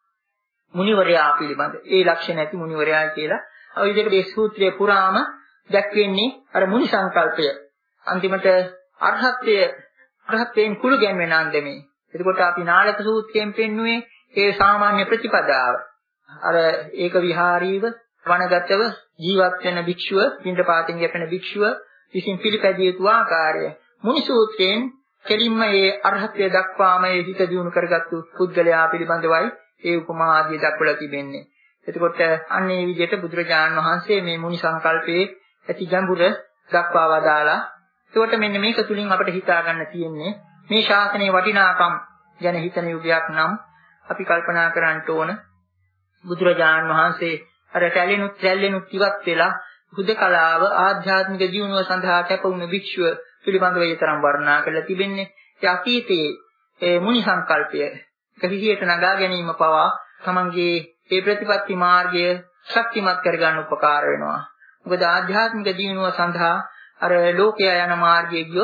මුනිවරයා පිළිබඳ ඒ ලක්ෂණ ඇති මුනිවරයා කියලා ඔය විදිහට මේ සූත්‍රයේ පුරාම දැක්වෙන්නේ අර මුනි සංකල්පය. අන්තිමට අරහත්ත්වය අරහත්යෙන් කුළු ගැන්වෙන අන්දමේ. එතකොට අපි නාලක සූත්‍රයෙන් පෙන්නුවේ ඒ සාමාන්‍ය ප්‍රතිපදාව. අර ඒක විහාරීව වනගතව ජීවත් වෙන භික්ෂුව, පින්ඩපාතෙන් යැපෙන භික්ෂුව විසින් පිළිපැදිය යුතු ආකාරය. මුනි සූත්‍රයෙන් කෙලින්ම මේ අරහත්ත්වය දක්වාම ඒ හිත දියුණු කරගත්තු පුද්ගලයා පිළිබඳවයි ඒ උපමා ආදී දක්වලා තිබෙන්නේ. එතකොට අන්න ඒ විදිහට බුදුරජාණන් වහන්සේ මේ මුනි සංකල්පයේ ඇති ගැඹුර දක්වා වදාලා. එතකොට මෙන්න මේක තුලින් අපිට හිතා ගන්න තියෙන්නේ මේ ශාසනයේ වටිනාකම් ගැන හිතන යුගයක් නම් අපි කල්පනා කරන්න ඕන බුදුරජාණන් වහන්සේ අර කැලෙනුත් රැල්ලෙනුත් ඉවත් වෙලා හුදකලාව ආධ්‍යාත්මික ජීවනය සඳහා කැපවුණු භික්ෂුව පිළිබඳව ඊතරම් වර්ණනා කරලා තිබෙන්නේ. ඒ අතීතයේ ඒ මුනි සංකල්පය කහිහියට නගා ගැනීම පවා තමන්ගේ ඒ ප්‍රතිපත්ති මාර්ගය ශක්තිමත් කරගන්න උපකාර වෙනවා. මොකද ආධ්‍යාත්මික ජීවනය සඳහා අර ලෝකයා යන මාර්ගයේ ගියොත්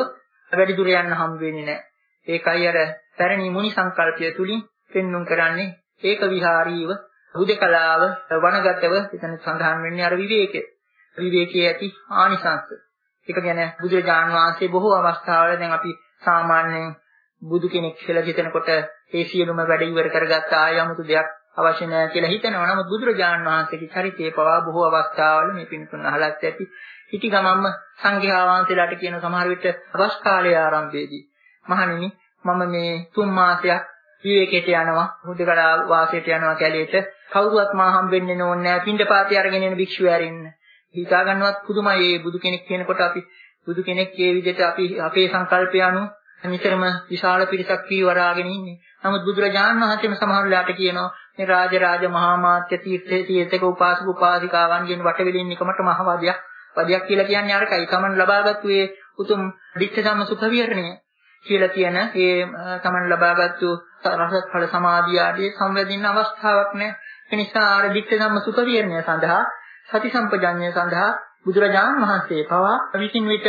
වැඩි දුර යන්න හම් වෙන්නේ නැහැ. ඒකයි අර පැරණි මුනි සංකල්පය තුලින් පෙන්වුම් කරන්නේ ඒක විහාරීව හුදකලාව වනගතව එතන සඳහන් වෙන්නේ අර විවේකය. විවේකයේ ඇති ආනිසංස. ඒක ගැන බුදුරජාණන් වහන්සේ බොහෝ අවස්ථාවල දැන් අපි සාමාන්‍යයෙන් බුදු කෙනෙක් කියලා හිතනකොට ඒ සියලුම වැඩ ඉවර කරගත්ත ආය 아무තු දෙයක් අවශ්‍ය නැහැ කියලා හිතනවා. නමුත් බුදුරජාණන් වහන්සේගේ චරිතයේ පවා බොහෝ අවස්ථාවල මේ පින්තුන් අහලත් ඇති. ඉති ගමම්ම සංඝයා වහන්සේලාට කියන සමහර විට අවස් කාලයේ ආරම්භයේදී මහණෙනි මම මේ තුන් මාසයක් විවේකයට යනවා හුදකලා වාසයට යනවා කැලේට කවුරුවත් මා හම්බෙන්නේ නෝන්නේ නැහැ පින්ඩපාතය අරගෙන එන භික්ෂුව ඇරින්න හිතා ගන්නවත් පුදුමයි මේ බුදු කෙනෙක් කියනකොට අපි බුදු කෙනෙක් මේ විදිහට අපි අපේ සංකල්පය අනුව නිතරම විශාල පිරිසක් කීවරාගෙන ඉන්නේ. නමුත් බුදුරජාණන් වහන්සේම සමහර වෙලාවට කියනවා මේ රාජරාජ මහා මාත්‍ය තීර්ථයේ තීර්ථක උපාසක උපාසිකාවන්ගෙන් වටවිලින් එකමට මහ වදයක් වදයක් කියලා කියන්නේ අරකයි. තමන් ලබාගත්තු මේ උතුම් ධිට්ඨ ධම්ම සුඛ විහරණය කියලා කියන ඒ තමන් ලබාගත්තු රසත් ඵල සමාධිය ආදී සංවැදින්න අවස්ථාවක් නැහැ. ඒ නිසා ආර ධිට්ඨ ධම්ම සුඛ විහරණය සඳහා සති සම්පජඤ්ඤය සඳහා බුදුරජාණන් වහන්සේ පවා විසින් විට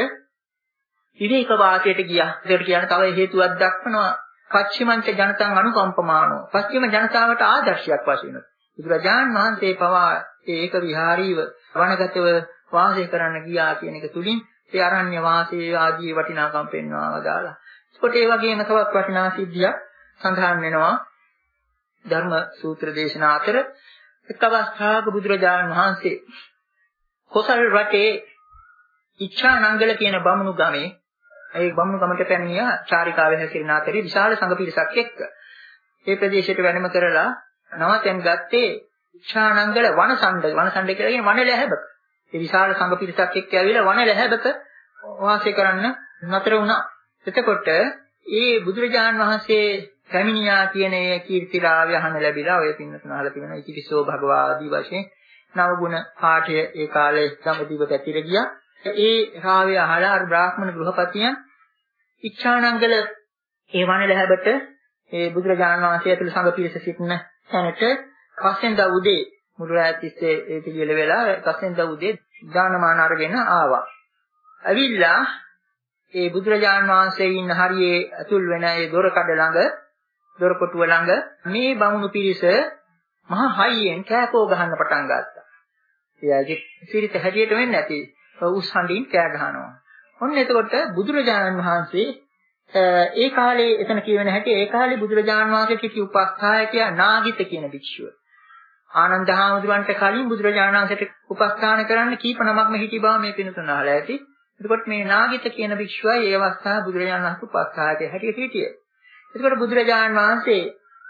විවේක වාසයට ගියා. ඒකට කියන තව හේතුවක් දක්වනවා. පච්චිමංච ජනතං අනුකම්පමානෝ. පච්චිම ජනතාවට ආදර්ශයක් වශයෙන් බුදුරජාණන් වහන්සේ පවා ඒක විහාරීව වනගතව වාසය කරන්න ගියා කියන එක තුලින් ඒ අරණ්‍ය වාසයේ ආදී වටිනාකම් පෙන්වනවා වදාලා. ඒකට ඒ වගේම තවත් වටිනා සිද්ධියක් සඳහන් වෙනවා ධර්ම සූත්‍ර දේශනා අතර එක් අවස්ථාවක බුදුරජාණන් වහන්සේ කොසල් රටේ ඉච්ඡානංගල කියන බමුණු ගමේ ඒ බමුණු ගමට පැමිණියා චාරිකාවේ හැසිරෙන අතරේ විශාල සංඝ පිරිසක් එක්ක. ඒ ප්‍රදේශයට වැඩම කරලා නවතෙන් ගත්තේ ඉච්ඡානංගල වනසණ්ඩ වනසණ්ඩ කියලා කියන වන ලැහැබක. ඒ විශාල සංඝ පිරිසක් එක්ක ඇවිල්ලා වන ලැහැබක වාසය කරන්න නතර වුණා. එතකොට ඒ බුදුරජාණන් වහන්සේ පැමිණියා කියන ඒ කීර්තිරාවය අහන්න ලැබිලා ඔය පින්නතුන අහලා තියෙනවා ඉතිවිසෝ භගවා ආදී වශයෙන් නවගුණ පාඨය ඒ කාලේ සම්පතිව පැතිර ගියා. ඒ රාවය අහලා අර බ්‍රාහ්මණ ගෘහපතියන් ඉච්ඡානංගල ඒ වනලැහැබට ඒ බුදුරජාණන් වහන්සේ ඇතුළු සංඝ පිරිස සිටින තැනට පස්සෙන්දා උදේ මුළු රාත්‍රී තිස්සේ ඒ පිළිවෙල වෙලා පස්සෙන්දා උදේ දානමාන අරගෙන ආවා. ඇවිල්ලා ඒ බුදුරජාණන් වහන්සේ ඉන්න හරියේ අතුල් වෙන ඒ දොර කඩ ළඟ දොර කොටුව ළඟ මේ බමුණු පිරිස මහා හයියෙන් කෑකෝ ගහන්න පටන් ගත්තා. එයාගේ සිරිත හැටියට වෙන්නේ නැති උස් හඬින් කෑ ගහනවා. ඔන්න එතකොට බුදුරජාණන් වහන්සේ ඒ කාලේ එතන කියවෙන හැටි ඒ කාලේ බුදුරජාණන් වහන්සේ කිසි උපස්ථායකයා නාගිත කියන භික්ෂුව. ආනන්ද හාමුදුරන්ට කලින් බුදුරජාණන් වහන්සේට උපස්ථාන කරන්න කීප නමක්ම හිටි බව මේ පිනතුන අහලා ඇති. එතකොට මේ නාගිත කියන භික්ෂුවයි ඒ අවස්ථාවේ බුදුරජාණන් වහන්සේ උපස්ථායකයා හැටියට හිටියේ. එතකොට බුදුරජාණන් වහන්සේ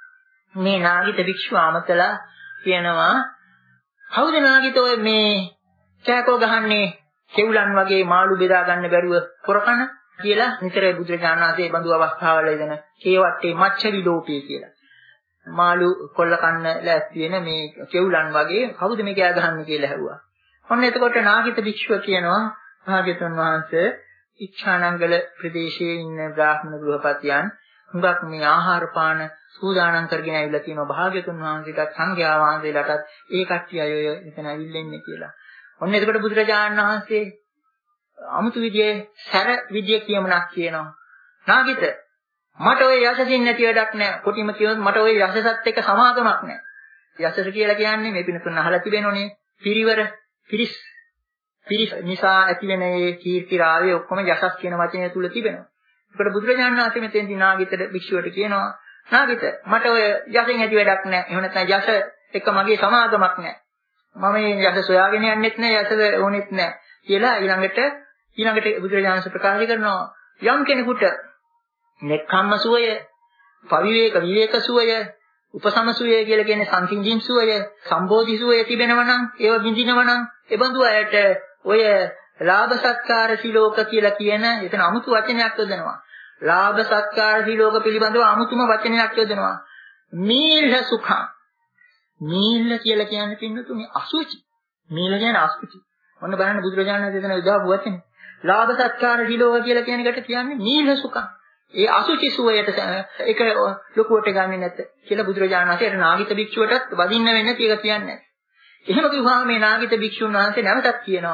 මේ නාගිත භික්ෂුව අමතලා කියනවා කවුද නාගිත ඔය මේ කෑකෝ ගහන්නේ කෙවුලන් වගේ මාළු බෙදා ගන්න බැරුව කොරකන කියලා නිතර බුදුරජාණන් වහන්සේ බඳු අවස්ථාවල දෙන කේවට්ටේ මච්ච විලෝපී කියලා. මාළු කොල්ල කන්න ලෑස්ති වෙන මේ කෙවුලන් වගේ කවුද මේ කෑ ගහන්නේ කියලා ඇහුවා. ඔන්න එතකොට නාගිත භික්ෂුව කියනවා භාග්‍යතුන් වහන්සේ ඉච්ඡානංගල ප්‍රදේශයේ ඉන්න බ්‍රාහ්මණ ගෘහපතියන් හුඟක් මේ ආහාර පාන සූදානම් කරගෙන ඇවිල්ලා තියෙනවා භාග්‍යතුන් වහන්සේටත් සංඝයා වහන්සේලාටත් ඒ කට්ටිය අය එතන ඇවිල්ලා ඉන්නේ කියලා. ඔන්න එතකොට බුදුරජාණන් වහන්සේ අමුතු විදියේ සැර විදිය කියමනක් කියනවා. නාගිත මට ඔය යසසින් නැති වැඩක් නෑ. කොටිම කියනොත් මට ඔය යසසත් එක්ක සමාගමක් නෑ. යසස කියලා කියන්නේ මේ පිනතුන් අහලා තිබෙනෝනේ පිරිවර පිරිස් පිරිස් නිසා ඇතිවෙන මේ කීර්ති රාවය ඔක්කොම යසස් කියන වචනය තුල තිබෙනවා. ඒකට බුදුරජාණන් වහන්සේ මෙතෙන්දී නාගිතට භික්ෂුවට කියනවා නාගිත මට ඔය යසෙන් ඇති වැඩක් නෑ. එහෙම නැත්නම් යස එක්ක මගේ සමාගමක් නෑ. මම මේ යස සොයාගෙන යන්නෙත් නෑ යස ඕනෙත් නෑ කියලා ඊළඟට ඊළඟට බුදුරජාණන් වහන්සේ ප්‍රකාශ කරනවා යම් කෙනෙකුට නෙක්ඛම්ම සුවය, පවිවේක විවේක සුවය, උපසම සුවය කියලා කියන්නේ සංසිඳීම් සුවය, සම්බෝධි සුවය තිබෙනවා නම් ඒව විඳිනවා නම් ඒ බඳු අයට ඔය ලාභ සත්කාර සිලෝක කියලා කියන එතන අමුතු වචනයක් යොදනවා. ලාභ සත්කාර සිලෝක පිළිබඳව අමුතුම වචනයක් යොදනවා. මීල්හ සුඛං. මීල්හ කියලා කියන්නේ පින්නතුනේ අසුචි. මීල්හ කියන්නේ අසුචි. ඔන්න බලන්න බුදුරජාණන් වහන්සේ දෙන උදාහරණ වචනේ. ලාභ සත්කාර සිලෝක කියලා කියන එකට කියන්නේ මීල්හ සුඛං. ඒ අසුචි සුවයට ඒක ලොකුවට ගන්නෙ නැත කියලා බුදුරජාණන් වහන්සේ නාගිත භික්ෂුවටත් වදින්න වෙන්නේ කියලා කියන්නේ. එහෙම කිව්වහම මේ නාගිත භික්ෂුන් වහන්සේ නැවතත් කියනවා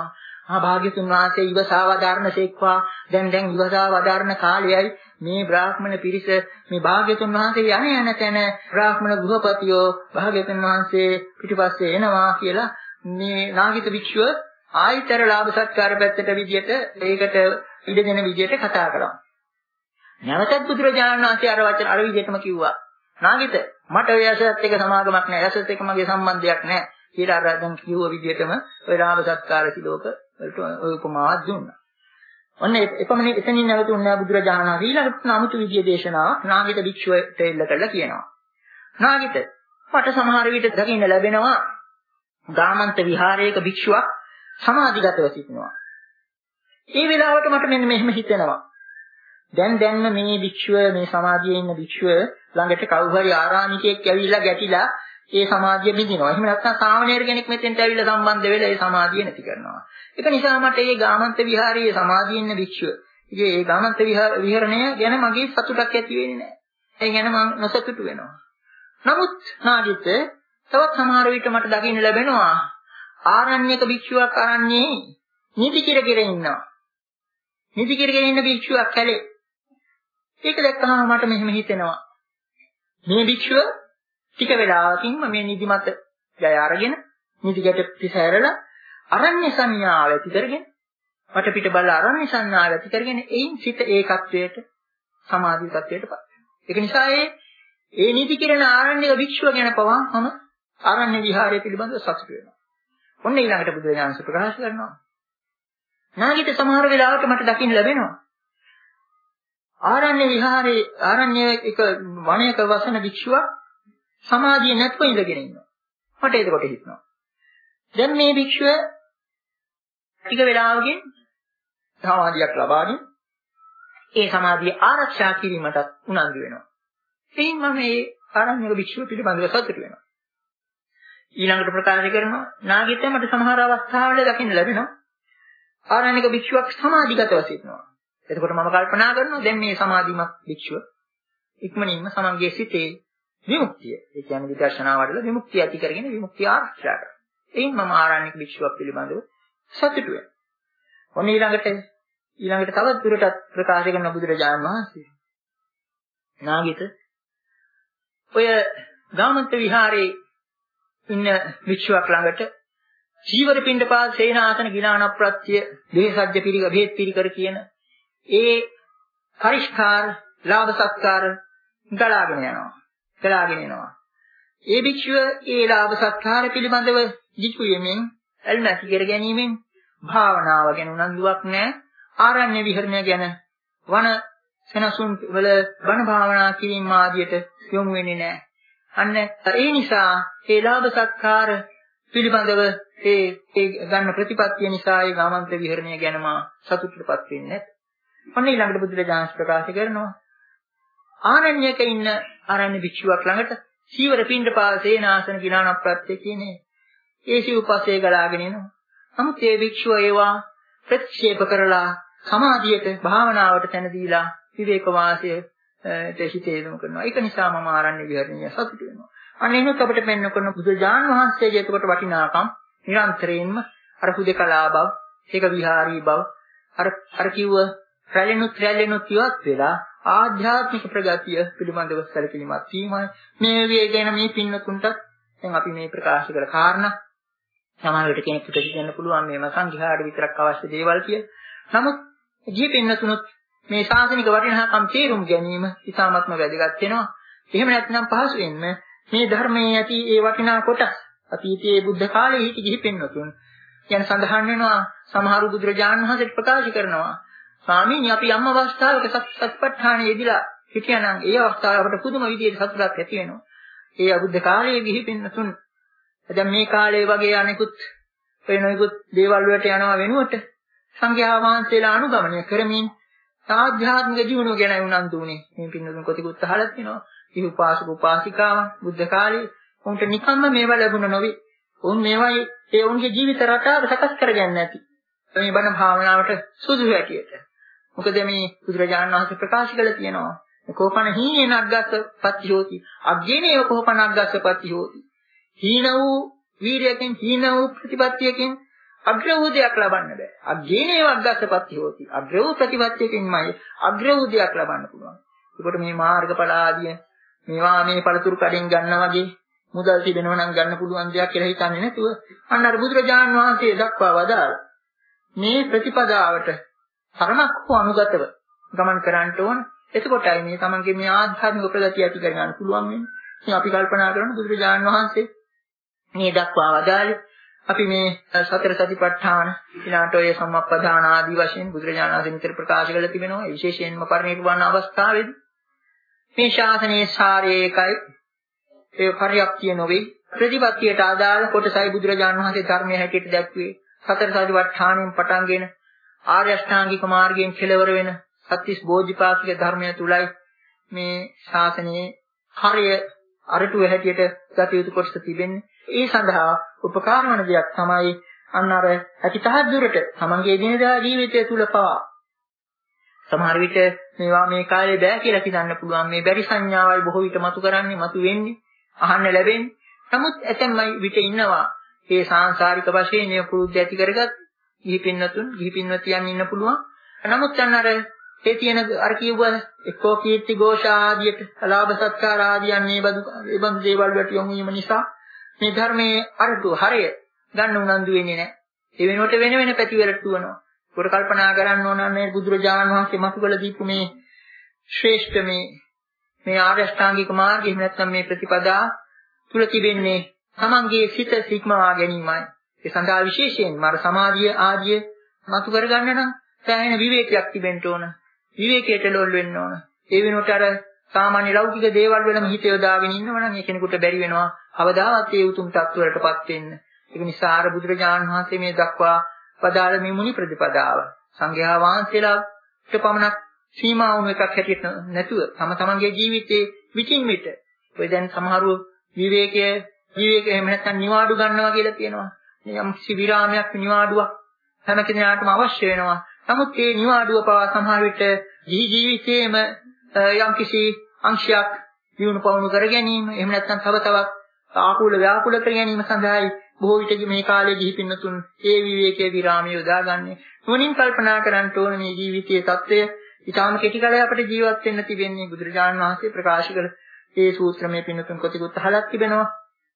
ආ භාග්‍යතුන් වහන්සේ ඉවසා වදාරණසේක්වා දැන් දැන් ඉවසා වදාරණ කාලයයි මේ බ්‍රාහ්මණ පිරිස මේ භාග්‍යතුන් වහන්සේ යණ යන තැන බ්‍රාහ්මණ ගෘහපතියෝ භාග්‍යතුන් වහන්සේ පිටිපස්සේ එනවා කියලා මේ නාගිත භික්ෂුව ආයතර ලාභ සත්කාර පැත්තට විදියට ඒකට ඉඩ දෙන විදියට කතා කරා. නැවතත් බුදුරජාණන් වහන්සේ අර වචන අර විදියටම කිව්වා. නාගිත මට ඔය ඇසත් එක සමාගමක් නැහැ. ඇසත් එක මගේ සම්බන්ධයක් නැහැ. කියලා අර දැන් කිව්ව විදියටම ඔය ලාභ සත්කාර සිලෝක වලට ඔය උපමාවක් දුන්නා. ඔන්න එපමණ එතනින් නැවතුන්නේ බුදුරජාණන් වහන්සේ ඊළඟට නමුතු විදිය දේශනාවක් නාගිත භික්ෂුවට එල්ල කරලා කියනවා. නාගිත මට සමහර විට දකින්න ලැබෙනවා ගාමන්ත විහාරයක භික්ෂුවක් සමාධිගතව සිටිනවා. ඒ වෙලාවට මට මෙන්න මෙහෙම හිතෙනවා. දැන් දැන් මේ භික්ෂුව මේ සමාධියේ ඉන්න භික්ෂුව ළඟට කවුරු හරි ආරාමිකයෙක් ඇවිල්ලා ගැටිලා ඒ සමාධිය බිඳිනවා. එහෙම නැත්නම් සාමණේර කෙනෙක් මෙතෙන්ට ඇවිල්ලා සම්බන්ධ වෙලා ඒ සමාධිය නැති කරනවා. ඒක නිසා මට මේ ගාමන්ත විහාරයේ සමාධියේ ඉන්න භික්ෂුව. ඉතින් මේ ගාමන්ත විහරණය ගැන මගේ සතුටක් ඇති වෙන්නේ නැහැ. ඒ ගැන මම නොසතුටු වෙනවා. නමුත් නාගිත තවත් සමහර විට මට දකින්න ලැබෙනවා ආරණ්‍යක භික්ෂුවක් ආරණ්‍යයේ නිදි කිර කිර ඉන්නවා. නිදි කිර කිර ඉන්න භික්ෂුවක් කැලේ. ඒක දැක්කම මට මෙහෙම හිතෙනවා. මේ භික්ෂුව ටික වෙලාවකින්ම මේ නිදිමත ජය අරගෙන නිදිගට පිසැරලා අරණ්‍ය සංඥාව ඇති කරගෙන වට පිට බල අරණ්‍ය සංඥාව ඇති කරගෙන එයින් සිත ඒකත්වයට සමාධි තත්වයටපත් වෙනවා. ඒක නිසා ඒ ඒ නිදි කිරණ ආරණ්‍යක භික්ෂුව ගැන පවා මම ආරණ්‍ය විහාරය පිළිබඳව සතුටු වෙනවා. ඔන්න ඊළඟට බුදුරජාණන් ප්‍රකාශ කරනවා. නාගිත සමහර වෙලාවට මට දකින්න ලැබෙනවා. ආරණ්‍ය විහාරයේ ආරණ්‍ය එක වනයක වසන භික්ෂුවක් සමාධිය නැත්ව ඉඳගෙන ඉන්නවා. මට ඒකට හිතෙනවා. දැන් මේ භික්ෂුව ටික වෙලාවකින් සමාධියක් ලබාගෙන ඒ සමාධිය ආරක්ෂා කිරීමට උනන්දු වෙනවා. එයින් මම මේ ආරණ්‍යක භික්ෂුව පිළිබඳව සතුටු වෙනවා. ඊළඟට ප්‍රකාශ කරනවා නාගිත මට සමහර අවස්ථාවල දකින්න ලැබෙනවා. ආරණ්‍යක භික්ෂුවක් සමාධිගතව සිටිනවා. එතකොට මම කල්පනා කරනවා දැන් මේ සමාධිමත් භික්ෂුව ඉක්මනින්ම සමන්ගේ සිතේ විමුක්තිය. ඒ කියන්නේ විදර්ශනා වඩලා විමුක්තිය ඇති කරගෙන විමුක්තිය ආරක්ෂා කරනවා. එයින් මම ආරණ්‍යක භික්ෂුවක් පිළිබඳව සතුටු වෙනවා. ඔන්න ඊළඟට ඊළඟට තවත් දුරටත් ප්‍රකාශ කරන බුදුරජාණන් වහන්සේ නාගිත ඔය ගාමන්ත විහාරයේ ඉන්න භික්ෂුවක් ළඟට චීවර පිණ්ඩපාත සේනාසන ගිලාන ප්‍රත්‍ය දේහසජ්ජ පිරික භේත් පිරිකර කියන ඒ පරිස්කාර ලාභ සත්කාර ගලාගෙන යනවා. ගලාගෙන යනවා. ඒ භික්ෂුව ඒ ලාභ සත්කාර පිළිබඳව ජිතු යමින් එල්මැති කර ගැනීමෙන් භාවනාව ගැන උනන්දුවක් නැහැ. ආරණ්‍ය විහරණය ගැන වන සෙනසුන් වල වන භාවනා කිරීම ආදියට යොමු වෙන්නේ නැහැ. අන්න ඒ නිසා ඒ ලාභ සත්කාර පිළිබඳව ඒ ඒ ගන්න ප්‍රතිපත්තිය නිසා ඒ ගාමන්ත විහරණය ගැන මා සතුටටපත් වෙන්නේ නැහැ. ඔන්න ඊළඟට බුදුරජාණන් ප්‍රකාශ කරනවා ආරණ්‍යක ඉන්න ආරණ්‍ය භික්ෂුවක් ළඟට සීවර පිණ්ඩපාත සේනාසන ගිලාන ප්‍රත්‍ය කියන්නේ ඒ සිව්පස්සේ ගලාගෙන එනවා. නමුත් ඒ භික්ෂුව ඒවා ප්‍රතික්ෂේප කරලා සමාධියට භාවනාවට තැන දීලා විවේක වාසයට හිතේ යොමු කරනවා. ඒක නිසා මම ආරණ්‍ය විහරණය සතුටු වෙනවා. අන්න එනොත් අපිට පෙන්වන කරන බුදුජාන වහන්සේගේ එතකොට වටිනාකම් නිරන්තරයෙන්ම අර හුදකලා බව, ඒක විහාරී බව, අර අර කිව්ව රැළෙනුත් රැළෙනුත් ඉවත් වෙලා ආධ්‍යාත්මික ප්‍රගතිය පිළිබඳව සැලකිලිමත් වීමයි. මේ වේගෙන මේ පින්නතුන්ට දැන් අපි මේ ප්‍රකාශ කළ කාරණා සමහර විට කෙනෙකුට කියන්න පුළුවන් මේව සංඝයාට විතරක් අවශ්‍ය දේවල් කියලා. නමුත් ජී පින්නතුනුත් මේ ශාසනික වටිනාකම් තේරුම් ගැනීම ඉතාමත්ම වැදගත් වෙනවා. එහෙම නැත්නම් පහසුවෙන්ම මේ ධර්මයේ ඇති ඒ වටිනා කොටස් අතීතයේ බුද්ධ කාලයේ හිටි ගිහි පින්නතුන් යන සඳහන් වෙනවා. සමහරු බුදුරජාණන් වහන්සේට ප්‍රකාශ කරනවා ස්වාමීනි අපි යම් අවස්ථාවක සත්පත්ඨානෙ යෙදিলা හිටියානම් ඒ අවස්ථාවට පුදුම විදිහට සතුටක් ඇති වෙනවා. ඒ අබුද්ධ කාලයේ ගිහි පින්නතුන් දැන් මේ කාලේ වගේ අනෙකුත් වෙන නොයෙකුත් දේවල් වලට යනවා වෙනුවට සංඝයා වහන්සේලා අනුගමනය කරමින් ආධ්‍යාත්මික ජීවණය ගැන උනන්දු වුණේ. මේ පින්නතුන් කොටිකුත් අහලා තියෙනවා. ඉහි උපාසක උපාසිකාවන් බුද්ධ කාලේ උන්ට නිකම්ම මේවා ලැබුණ නොවේ. උන් මේවයි ඒ උන්ගේ ජීවිත රටාව සකස් කරගන්න නැති. මේ බණ භාවනාවට සුදුසු හැටියට. මොකද මේ බුදුරජාණන් වහන්සේ ප්‍රකාශ කළා තියෙනවා. කෝපන හීනේ නග්ගස්ස පත්ති හෝති. අග්ගේනේ කෝපන නග්ගස්ස පත්ති හෝති. හීන වූ වීරයෙන් හීන වූ ප්‍රතිපත්තියකින් අග්‍ර වූ දෙයක් ලබන්න බෑ. අග්ගේනේ වග්ගස්සපත්ති හොති. අග්‍ර වූ ප්‍රතිපත්තියකින්මයි අග්‍ර වූ දෙයක් ලබන්න පුළුවන්. ඒකට මේ මාර්ගඵල ආදිය මේවා මේ පළතුරු කඩෙන් ගන්නා වගේ මුදල් තිබෙනවා නම් ගන්න පුළුවන් දෙයක් කියලා හිතන්නේ නැතුව අන්න අර බුදුරජාණන් වහන්සේ දක්වා වදාළ මේ ප්‍රතිපදාවට තරමක් හෝ අනුගතව ගමන් කරන්න ඕන. එතකොටයි මේ තමන්ගේ මේ ආධ්‍යාත්මික ප්‍රගතිය ඇති කර ගන්න පුළුවන් වෙන්නේ. ඉතින් අපි කල්පනා කරන බුදුරජාණන් වහන්සේ මේ දක්වා වදාළේ අපි මේ සතර සතිපට්ඨාන ඊළාට ඔය සම්මප්පදාන ආදී වශයෙන් බුදුරජාණන් වහන්සේ නිතර ප්‍රකාශ කරලා තිබෙනවා. විශේෂයෙන්ම පරිනිර්වාණ අවස්ථාවේදී මේ ශාසනයේ සාරයේකයි ඒ පරියප්තිය නොවේ. ප්‍රතිපත්තියට අදාළ කොටසයි බුදුරජාණන් වහන්සේ ධර්මයේ හැටියට දැක්වේ. සතර සතිපට්ඨානෙන් පටන්ගෙන ආර්ය අෂ්ටාංගික මාර්ගයෙන් කෙලවර වෙන සත්‍තිස් බෝධිපාක්ෂික ධර්මය තුලයි මේ ශාසනයේ හරය අරටුව හැටියට ගත යුතු කොටස තිබෙන්නේ. ඒ සඳහා උපකාර වන දෙයක් තමයි අන්න අර ඇති තහත් දුරට තමන්ගේ දිනදා ජීවිතය තුල පවා සමහර විට මේවා මේ කාලේ බෑ කියලා හිතන්න පුළුවන්. මේ බැරි සංඥාවල් බොහෝ විට මතු කරන්නේ මතු වෙන්නේ අහන්න ලැබෙන්නේ. නමුත් ඇතැම්මයි විට ඉන්නවා මේ සාංශාරික වශයෙන් මේ පුරුද්ද ඇති කරගත් ගිහි පින්නතුන් ගිහි පින්නතියන් ඉන්න පුළුවන්. නමුත් අන්න අර ඒ තියෙන අර කියුවා එක්කෝ කීර්ති ഘോഷ ආදියට ලාභ සත්කාර ආදියන් මේ බඳු ඒ බඳු දේවල් වලට යොමු වීම නිසා මේ ධර්මයේ අරටු හරය ගන්න උනන්දු වෙන්නේ නැහැ. ඒ වෙනුවට වෙන වෙන පැතිවලට දුවනවා. ඒකට කල්පනා කරන්න ඕන මේ බුදුරජාණන් වහන්සේ මතු කළ දීපු මේ ශ්‍රේෂ්ඨ මේ මේ ආර්ය අෂ්ටාංගික මාර්ගය එහෙම නැත්නම් මේ ප්‍රතිපදා තුල තිබෙන්නේ තමන්ගේ සිත සික්මවා ගැනීමයි. ඒ සඳහා විශේෂයෙන් මාර සමාධිය ආදිය මතු කරගන්න නම් සෑහෙන විවේකයක් තිබෙන්න ඕන. විවේකයට ලොල් වෙන්න ඕන. ඒ වෙනුවට අර සාමාන්‍ය ලෞකික දේවල් වලම හිත යොදාගෙන ඉන්නවා නම් ඒ කෙනෙකුට බැරි වෙනවා අවදාවත් ඒ උතුම් තත්වයකටපත් වෙන්න. ඒක නිසා ආර බුදුරජාණන් වහන්සේ මේ දක්වා පදාළ මේ මුනි ප්‍රතිපදාව සංඝයා වහන්සේලාට පමණක් සීමා වුණු එකක් හැටියට නැතුව තම තමන්ගේ ජීවිතේ විචින් විට ඔය දැන් සමහරව විවේකයේ විවේකය එහෙම නැත්නම් නිවාඩු ගන්නවා කියලා කියනවා. යම් කිසි විරාමයක් නිවාඩුවක් හැම කෙනාටම අවශ්‍ය වෙනවා. නමුත් මේ නිවාඩුව පවා සමහර විට ජී ජීවිතයේම යම් කිසි අංශයක් දිනු පවුණු කර ගැනීම එහෙම නැත්නම් තව තවත් ආකූල ව්‍යාකූල කර ගැනීම සඳහායි බොහෝ විට මේ කාලේ ගිහි පින්නතුන් ඒ විවේකයේ විරාමය යොදාගන්නේ. නුවණින් කල්පනා කරන්න ඕන මේ ජීවිතයේ தත්ත්වය ඊටාම කෙටි කාලයක් අපිට ජීවත් වෙන්න තිබෙන්නේ. බුදුරජාණන් වහන්සේ ප්‍රකාශ කළ ඒ සූත්‍රමය පින්නතුන් කොටිකුත් අහලක් තිබෙනවා.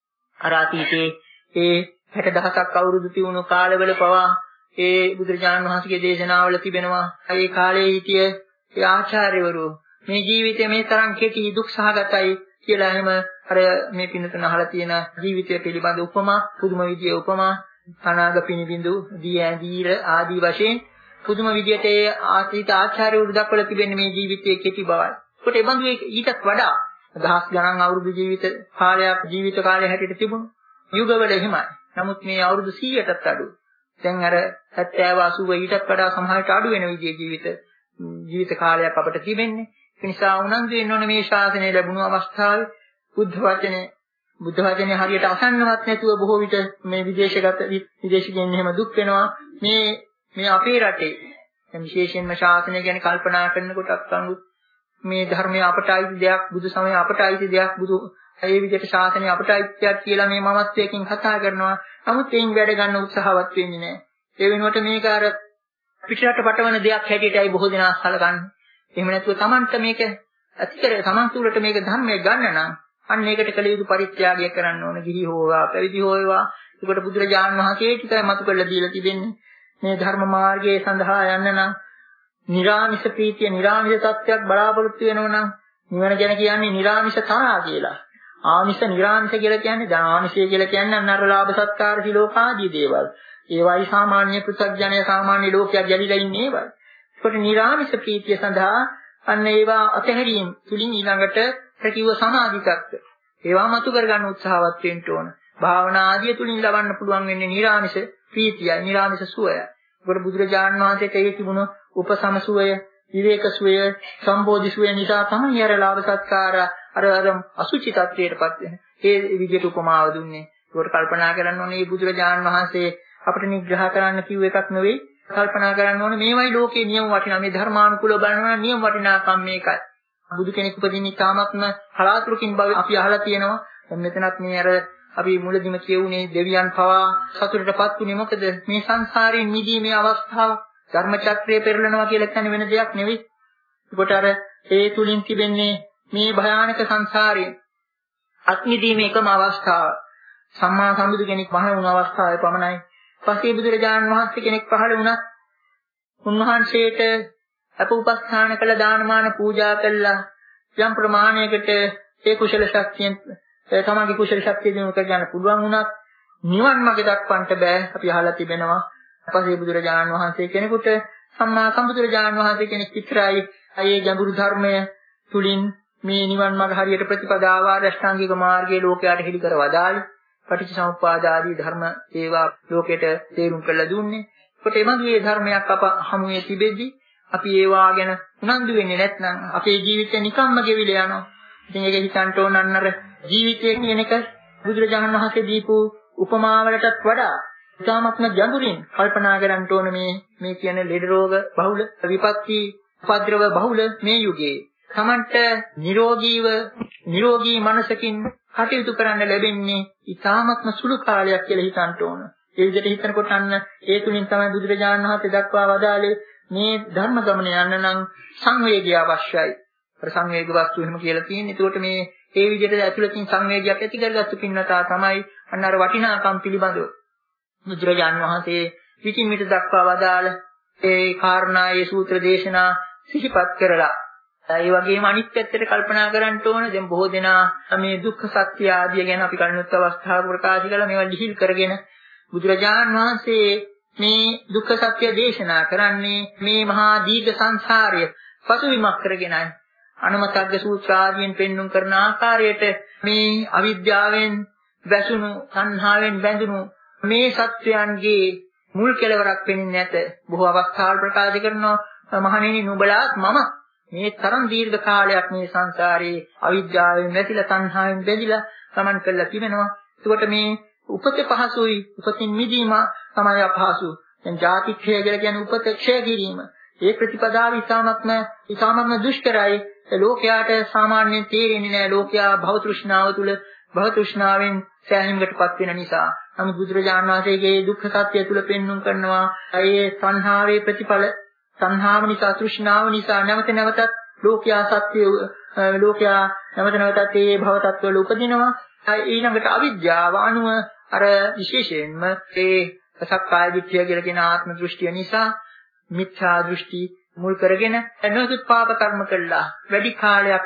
අර අතීතයේ ඒ හැට දහසක් අවුරුදු තියුණු කාලවල පවා ඒ බුදුරජාණන් වහන්සේගේ දේශනාවල තිබෙනවා. ඒ කාලේ හිටිය ඒ ආචාර්යවරු මේ ජීවිතය මේ තරම් කෙටි දුක් සහගතයි කියලා එහෙම අර මේ පින්නතුන් අහලා තියෙන ජීවිතය පිළිබඳ උපමා පුදුම විදියේ උපමා අනාග පිනිබිඳු දී ඇඳීර ආදී වශයෙන් පුදුම විදියට ඒ ආතීත ආචාර්යවරු දක්වලා තිබෙන්නේ මේ ජීවිතයේ කෙටි බවයි. ඒකට ඒ බඳු ඊටත් වඩා දහස් ගණන් අවුරුදු ජීවිත කාලයක් ජීවිත කාලය හැටියට තිබුණු යුගවල එහෙමයි. නමුත් මේ අවුරුදු සීයටත් අඩු. දැන් අර සැත්තෑව අසූව ඊටත් වඩා සමහරට අඩු වෙන විදිහේ ජීවිත ජීවිත කාලයක් අපිට තිබෙන්නේ. ඒ නිසා උනන්දු වෙන්න ඕනේ මේ ශාසනය ලැබුණු අවස්ථාවේ බුද්ධ වචනේ බුද්ධ වචනේ හරියට අසන්නවත් නැතුව බොහෝ විට මේ විදේශගත විදේශිකයන් එහෙම දුක් වෙනවා. මේ මේ අපේ රටේ විශේෂයෙන්ම ශාසනය ගැන කල්පනා කරනකොට අත්ංගු මේ ධර්මය අපට අයිති දෙයක් බුදු සමය අපට අයිති දෙයක් බුදු ඒ විදිහට ශාසනය අපට අයිතියක් කියලා මේ මමත්වයෙන් කතා කරනවා. නමුත් එයින් වැඩ ගන්න උත්සාහවත් වෙන්නේ නැහැ. ඒ වෙනුවට මේක අර පිටරට පටවන දෙයක් හැටියටයි බොහෝ දෙනා සැලකන්නේ. එහෙම නැතුව Tamanට මේක ඇතිකර Taman තුළට මේක ධර්මය ගන්න නම් අන්න ඒකට කළ යුතු පරිත්‍යාගය කරන්න ඕන. ගිහි හෝවා පැවිදි හෝවා. ඒකට බුදුරජාණන් වහන්සේ ටිකයි මතු කරලා දීලා තිබෙන්නේ. මේ ධර්ම මාර්ගයේ සඳහා යන්න නම් නිරාමිෂ ප්‍රීතිය නිරාමිෂ තත්ත්වයක් බලාපොරොත්තු වෙනවා නම් නිවන ගැන කියන්නේ නිරාමිෂ තරහා කියලා. ආමිෂ නිරාමිෂ කියලා කියන්නේ දැන් ආමිෂය කියලා කියන්නේ අන්නර ලාභ සත්කාර සිලෝකාදී දේවල්. ඒවයි සාමාන්‍ය පෘථග්ජනය සාමාන්‍ය ලෝකයක් ගැලිලා ඉන්නේ ඒවයි. ඒකට නිරාමිෂ ප්‍රීතිය සඳහා අන්න ඒවා අතහැරීම තුලින් ඊළඟට ප්‍රතිව සමාධි tattwa. ඒවා මතු කරගන්න උත්සාහවත් වෙන්න ඕන. භාවනා ආදිය තුලින් ලබන්න පුළුවන් වෙන්නේ නිරාමිෂ ප්‍රීතියයි නිරාමිෂ සුවය. ඒකට බුදුරජාණන් වහන්සේට ඒ තිබුණු උපසම සුවය, විවේක සුවය, සම්බෝධි සුවය නිසා තමයි අර ලාභ සත්කාර අර අර අසුචි tattweටපත් වෙන. ඒ විදිහට උපමාව දුන්නේ. ඒකට කල්පනා කරන්න ඕනේ මේ බුදුරජාණන් වහන්සේ අපිට නිග්‍රහ කරන්න කිව්ව එකක් නෙවෙයි. කල්පනා කරන්න ඕනේ මේවයි ලෝකේ නියම වටිනා මේ ධර්මානුකූලව බලනවා නියම වටිනාකම් මේකයි. බුදු කෙනෙක් උපදින්නේ තාමත්ම කලාතුරකින් බව අපි අහලා තියෙනවා. දැන් මෙතනත් මේ අර අපි මුලදිම කියුනේ දෙවියන් පවා සතුටටපත් උනේ මොකද? මේ සංසාරයෙන් මිදීමේ අවස්ථාව ධර්ම චක්‍රය පෙරලනවා කියලා කියන්නේ වෙන දෙයක් නෙවෙයි. ඒකට අර ඒ තුලින් තිබෙන්නේ මේ භයානක සංසාරයේ අත්මිදීමේ එකම අවස්ථාව. සම්මා සම්බුදු කෙනෙක් පහළ වුණ අවස්ථාවේ පමණයි. පස්සේ බුදුරජාණන් වහන්සේ කෙනෙක් පහළ වුණත් උන්වහන්සේට අප උපස්ථාන කළ දානමාන පූජා කළා යම් ප්‍රමාණයකට ඒ කුසල ශක්තියෙන් තමගේ කුසල ශක්තිය දිනු කර ගන්න පුළුවන් වුණත් නිවන් මාර්ග දක්වන්නට බෑ. අපි අහලා තිබෙනවා පස්සේ බුදුරජාණන් වහන්සේ කෙනෙකුට සම්මා සම්බුදුරජාණන් වහන්සේ කෙනෙක් විතරයි අයේ ගැඹුරු ධර්මය තුලින් මේ නිවන් මාර්ග හරියට ප්‍රතිපදාව ආරෂ්ඨාංගික මාර්ගයේ ලෝකයට හෙළි කර වදාළේ. පටිච්චසමුප්පාද ආදී ධර්ම ඒවා ලෝකයට තේරුම් කරලා දුන්නේ. ඒකට එමඟ මේ ධර්මයක් අප හමුවේ තිබෙද්දී අපි ඒවා ගැන උනන්දු වෙන්නේ නැත්නම් අපේ ජීවිතේ නිකම්ම ගෙවිලා යනවා. ඉතින් ඒක හිතන්න ඕන අන්නර ජීවිතයේ කියන එක බුදුරජාණන් වහන්සේ දීපු උපමාවලටත් වඩා ඉතාමත්ම ගැඹුරින් කල්පනා කරන්න ඕන මේ මේ කියන ලෙඩ රෝග බහුල විපත්ති උපද්‍රව බහුල මේ යුගයේ තමන්ට නිරෝගීව නිරෝගී මනසකින් කටයුතු කරන්න ලැබෙන්නේ ඉතාමත්ම සුළු කාලයක් කියලා හිතන්න ඕන. ඒ විදිහට හිතනකොට අන්න ඒ තුලින් තමයි බුදුරජාණන් වහන්සේ දක්වා වදාළේ මේ ධර්ම ගමන යන්න නම් සංවේගය අවශ්‍යයි. අර සංවේග වස්තු එහෙම කියලා තියෙන්නේ. ඒකට මේ ඒ විදිහට ඇතුළතින් සංවේගයක් ඇති කරගත්තු පින්නතා තමයි අන්න අර වටිනාකම් පිළිබඳව බුදුරජාණන් වහන්සේ විචින් මිට දක්වා වදාළ ඒ කාරණා ඒ සූත්‍ර දේශනා සිහිපත් කරලා ඒ වගේම අනිත් පැත්තට කල්පනා කරන්න ඕන. දැන් බොහෝ දෙනා මේ දුක්ඛ සත්‍ය ආදිය ගැන අපි කලිනුත් අවස්ථාවක ප්‍රකාශ කළා. මේවා ලිහිල් කරගෙන බුදුරජාණන් වහන්සේ මේ දුක්ඛ සත්‍ය දේශනා කරන්නේ මේ මහා දීර්ඝ සංසාරය පසුවිමක් කරගෙනයි. අනුමතග්ග සූත්‍ර ආදියෙන් පෙන්눔 කරන ආකාරයට මේ අවිද්‍යාවෙන් වැසුණු සංහාවෙන් බැඳුණු මේ සත්‍යයන්ගේ මුල් කෙලවරක් පෙනෙන්නේ නැත. බොහෝ අවස්ථාවල් ප්‍රකාශ කරනවා මහණෙනි නුඹලාත් මම මේ තරම් දීර්ඝ කාලයක් මේ සංසාරේ අවිද්‍යාවෙන් වැතිලා සංහාවෙන් බැඳිලා ගමන් කරලා තිබෙනවා. ඒකට මේ උපත පහසුයි, උපතින් මිදීම තමයි අපහසු. දැන් ජාති ක්ෂය කියලා කියන්නේ උපත ක්ෂය කිරීම. ඒ ප්‍රතිපදාව ඉතාමත්ම ඉතාමත්ම දුෂ්කරයි. ලෝකයාට සාමාන්‍යයෙන් තේරෙන්නේ නැහැ. ලෝකයා භව තෘෂ්ණාව තුල භව තෘෂ්ණාවෙන් සෑහීමකටපත් වෙන නිසා. නමුත් බුදුරජාණන් වහන්සේගේ දුක්ඛ සත්‍ය තුල පෙන්눔 කරනවා ඒ සංහාවේ ප්‍රතිඵල සංහාව නිසා තෘෂ්ණාව නිසා නැවත නැවතත් ලෝකයා සත්‍ය ලෝකයා නැවත නැවතත් ඒ භව තත්වවල උපදිනවා. ඊළඟට අවිද්‍යාව අනුව අර විශේෂයෙන්ම ඒ සක්කාය දිට්ඨිය කියලා කියන ආත්ම දෘෂ්ටිය නිසා මිත්‍යා දෘෂ්ටි මුල් කරගෙන නොයෙකුත් පාප කර්ම කළා. වැඩි කාලයක්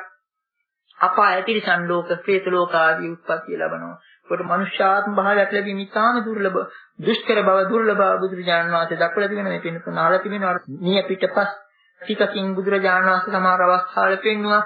අපාය තිරිසන් ලෝක, ප්‍රේත ලෝක ආදී උත්පත්ති ලැබනවා. ඒකට මනුෂ්‍යාත්ම භාවයක් ලැබීම ඉතාම දුර්ලභ, දුෂ්කර බව දුර්ලභ බුදුරජාණන් වහන්සේ දක්වලා තිබෙනවා. මේ පින්න තුනහලා තිබෙනවා. නිය පිටපස් ටිකකින් බුදුරජාණන් වහන්සේ සමහර අවස්ථාවල පෙන්නවා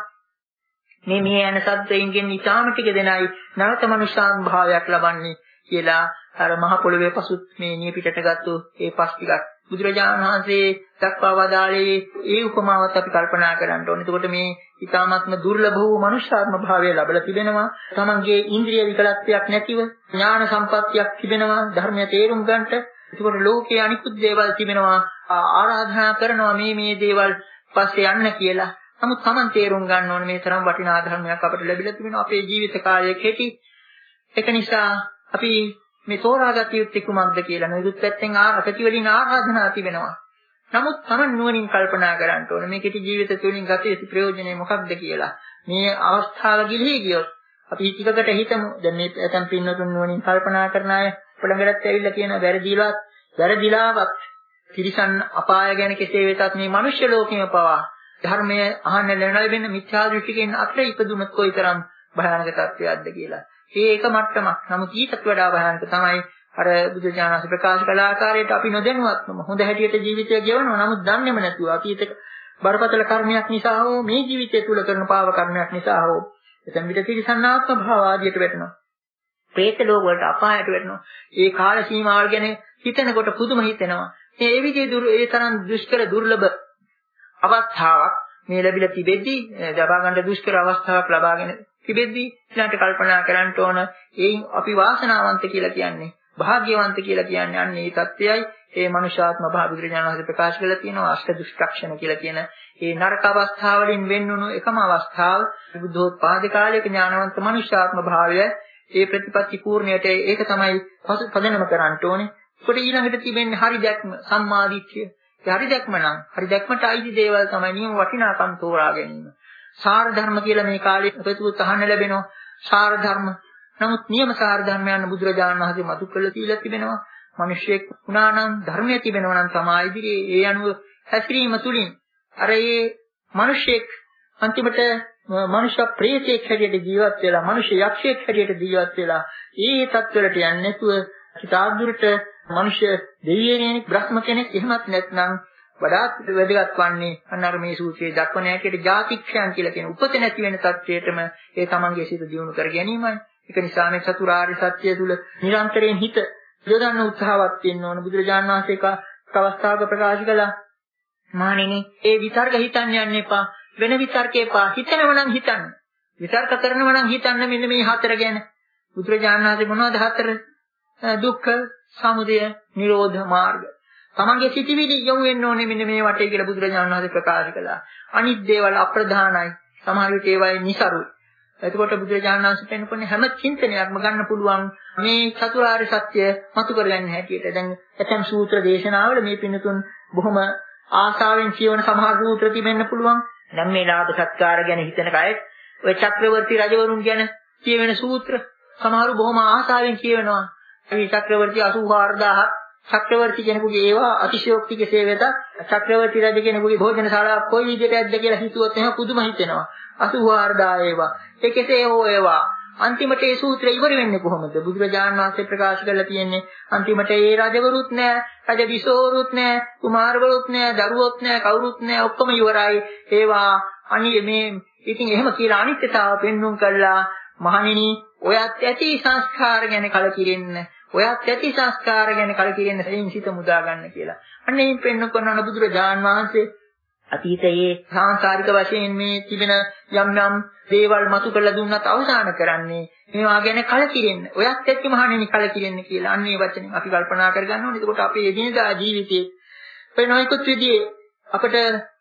මේ මේ යන සද්දයෙන් ඉතාම ටික දෙනයි නැවත මනුෂ්‍යාත්ම භාවයක් ලබන්නේ කියලා අර මහ පොළොවේ පසුත් මේ නිය පිටට ගත්තු ඒ පස් ටිකක් බුදුරජාණන් වහන්සේ දක්වා වදාළේ ඒ උපමාවත් අපි කල්පනා කරන්න ඕනේ. එතකොට මේ ඊ타ත්ම දුර්ලභ වූ මනුෂ්‍යාත්ම භාවය ලැබලා තිබෙනවා. තමන්ගේ ඉන්ද්‍රිය විකලත්වයක් නැතිව ඥාන සම්පත්තියක් තිබෙනවා ධර්මය තේරුම් ගන්නට. එතකොට ලෝකයේ අනිකුත් දේවල් තිබෙනවා ආරාධනා කරනවා මේ මේ දේවල් පස්සේ යන්න කියලා. නමුත් තමන් තේරුම් ගන්න ඕනේ මේ තරම් වටිනා ධර්මයක් අපට ලැබිලා තිබෙනවා. අපේ ජීවිත කාලය කෙටි. ඒක නිසා අපි මේ තෝරාගත යුත්තේ කුමක්ද කියලා නේද පැත්තෙන් ආකති වලින් ආරාධනා තිබෙනවා. නමුත් තමන් නුවණින් කල්පනා කරන්න ඕනේ මේ කෙටි ජීවිත තුළින් ගත යුතු ප්‍රයෝජනේ මොකක්ද කියලා. මේ අවස්ථාව ගිලී ගියොත් අපි ටිකකට හිතමු. දැන් මේ ඇතම් පින්නතුන් නුවණින් කල්පනා කරන අය පොළඟටත් ඇවිල්ලා කියන වැරදිලාත් වැරදිලාවක් තිරිසන් අපාය ගැන කෙසේ වෙතත් මේ මනුෂ්‍ය ලෝකෙම පවා ධර්මය අහන්න ලැබෙන මිත්‍යා දෘෂ්ටිකෙන් අතර ඉපදුනොත් කොයිතරම් භයානක තත්ත්වයක්ද කියලා. ඒ එක මට්ටමක්. නමුත් ඊටත් වඩා භයානක තමයි අර බුදුජානක ප්‍රකාශ කළ ආකාරයට අපි නොදැනුවත්වම හොඳ හැටියට ජීවිතය ගෙවනවා. නමුත් දන්නේම නැතුව අතීත බරපතල කර්මයක් නිසා හෝ මේ ජීවිතය තුල කරන පාව කර්මයක් නිසා හෝ එතන විතර තිරසන්නාත්ම භාව ආදියට වැටෙනවා. പ്രേත ලෝක වලට අපායට වැටෙනවා. ඒ කාල සීමාවල් ගැන හිතනකොට පුදුම හිතෙනවා. මේ ඒ විදිහේ දුර ඒ තරම් දුෂ්කර දුර්ලභ අවස්ථාවක් මේ ලැබිලා තිබෙද්දී ලබා ගන්න දුෂ්කර අවස්ථාවක් ලබාගෙන තිබෙද්දී ඊළඟට කල්පනා කරන්න ඕන එයින් අපි වාසනාවන්ත කියලා කියන්නේ භාග්‍යවන්ත කියලා කියන්නේ අන්න ඒ தත්ත්වයයි. ඒ මනුෂ්‍යාත්ම භාව බුදුරජාණන් වහන්සේ ප්‍රකාශ කරලා තියෙනවා අෂ්ට දුෂ්ක්ෂණ කියලා කියන ඒ නරක අවස්ථාවලින් වෙන්නුණු එකම අවස්ථාව බුද්ධෝත්පාද කාලයක ඥානවන්ත මනුෂ්‍යාත්ම භාවය. ඒ ප්‍රතිපත්ති පූර්ණයට ඒක තමයි පදනම කරන්න ඕනේ. ඒකට ඊළඟට තිබෙන්නේ හරි දැක්ම සම්මාදිට්ඨිය. ඒ හරි දැක්ම නම් හරි දැක්මට අයිති දේවල් තමයි නියම වටිනාකම් තෝරා ගැනීම. සාර ධර්ම කියලා මේ කාලේ ප්‍රතිපත්ති අහන්න ලැබෙනවා. සාර ධර්ම. නමුත් නියම සාර ධර්මයන් බුදුරජාණන් වහන්සේ මතු කළ තියලා තිබෙනවා. මිනිසෙක් වුණා නම් ධර්මයේ තිබෙනවා නම් තමයි ඉදිරියේ ඒ අනුව හැසිරීම තුලින් අර ඒ මිනිසෙක් අන්තිමට මනුෂ්‍ය ප්‍රේතෙක් හැටියට ජීවත් වෙලා මනුෂ්‍ය යක්ෂයෙක් හැටියට ජීවත් වෙලා ඒ තත්ත්වවලට යන්නේ නැතුව හිතාදුරට මනුෂ්‍ය දෙවියෙනෙක් බ්‍රහ්ම කෙනෙක් එහෙමත් නැත්නම් වඩාත් වැදගත් වන්නේ අන්නර මේ සූත්‍රයේ දක්වන හැටියට ජාතික්ෂයන් කියලා කියන උපත නැති වෙන තත්ත්වයටම ඒ තමන්ගේ සිත දියුණු කර ගැනීමයි. ඒක නිසා මේ චතුරාර්ය සත්‍ය තුල නිරන්තරයෙන් හිත යොදන්න උත්සාහවත් වෙන්න ඕන. බුදුරජාණන් වහන්සේ එක අවස්ථාවක ප්‍රකාශ කළා මහණෙනි ඒ විතර්ක හිතන්න යන්න එපා. වෙන විතර්කේ පා හිතනව නම් හිතන්න. විතර්ක කරනව නම් හිතන්න මෙන්න මේ හතර ගැන. බුදුරජාණන් වහන්සේ මොනවද හතර? දුක්ඛ, සමුදය, නිරෝධ මාර්ග. තමන්ගේ සිටිවිලි යොමු වෙන්න ඕනේ මෙන්න මේ වටේ කියලා බුදුරජාණන් වහන්සේ ප්‍රකාශ කළා. අනිත් දේවල් අප්‍රධානයි. සමහර විට ඒවායි નિසරුයි. එතකොට බුදුරජාණන් වහන්සේ පෙන්වන්නේ හැම චින්තනයක්ම ගන්න පුළුවන් මේ චතුරාර්ය සත්‍ය මතු කරගන්න හැටියට. දැන් ඇතම් සූත්‍ර දේශනාවල මේ පින්නතුන් බොහොම ආශාවෙන් කියවන සමහර සූත්‍ර තිබෙන්න පුළුවන්. දැන් මේ ලාභ සත්කාර ගැන හිතන කයෙත් ඔය චක්‍රවර්ති රජවරුන් ගැන කියවෙන සූත්‍ර සමහරු බොහොම ආශාවෙන් කියවෙනවා. මේ චක්‍රවර්ති අසූ හාරදාහක් චක්‍රවර්ති කෙනෙකුගේ ඒවා අතිශයෝක්තික සේවයට චක්‍රවර්ති රජ කෙනෙකුගේ භෝජනශාලාවක් කොයි විදිහටද කියලා හිතුවොත් එහෙම පුදුම හිතෙනවා. අසූ හාරදාහ ඒවා. ඒ කෙසේ හෝ ඒවා අන්තිමට ඒ සූත්‍රය ඉවර වෙන්නේ කොහොමද? බුදුරජාණන් වහන්සේ ප්‍රකාශ කරලා තියෙන්නේ අන්තිමට ඒ රජවරුත් නෑ, රජ විසෝරුත් නෑ, කුමාරවරුත් නෑ, දරුවොත් නෑ, කවුරුත් නෑ, ඔක්කොම ඉවරයි. ඒවා අනි මේ ඉතින් එහෙම කියලා අනිත්‍යතාව පෙන්වුම් කළා. මහණෙනි, ඔයත් ඇති සංස්කාර ගැන කලකිරෙන්න, ඔයත් ඇති සංස්කාර ගැන කලකිරෙන්න සෙයින් සිත මුදා ගන්න කියලා. අන්න ඒ පෙන්වන කරන බුදුරජාණන් වහන්සේ අතීතයේ සාංශාරික වශයෙන් මේ තිබෙන යම් යම් දේවල් මතු කරලා දුන්නත් අවසාන කරන්නේ මේවා ගැන කලකිරෙන්න. ඔයත් එක්ක මහණෙනි කලකිරෙන්න කියලා. අන්න ඒ වචනෙන් අපි කල්පනා කරගන්න ඕනේ. එතකොට අපේ එදිනදා ජීවිතයේ වෙනයිකුත් විදිහේ අපිට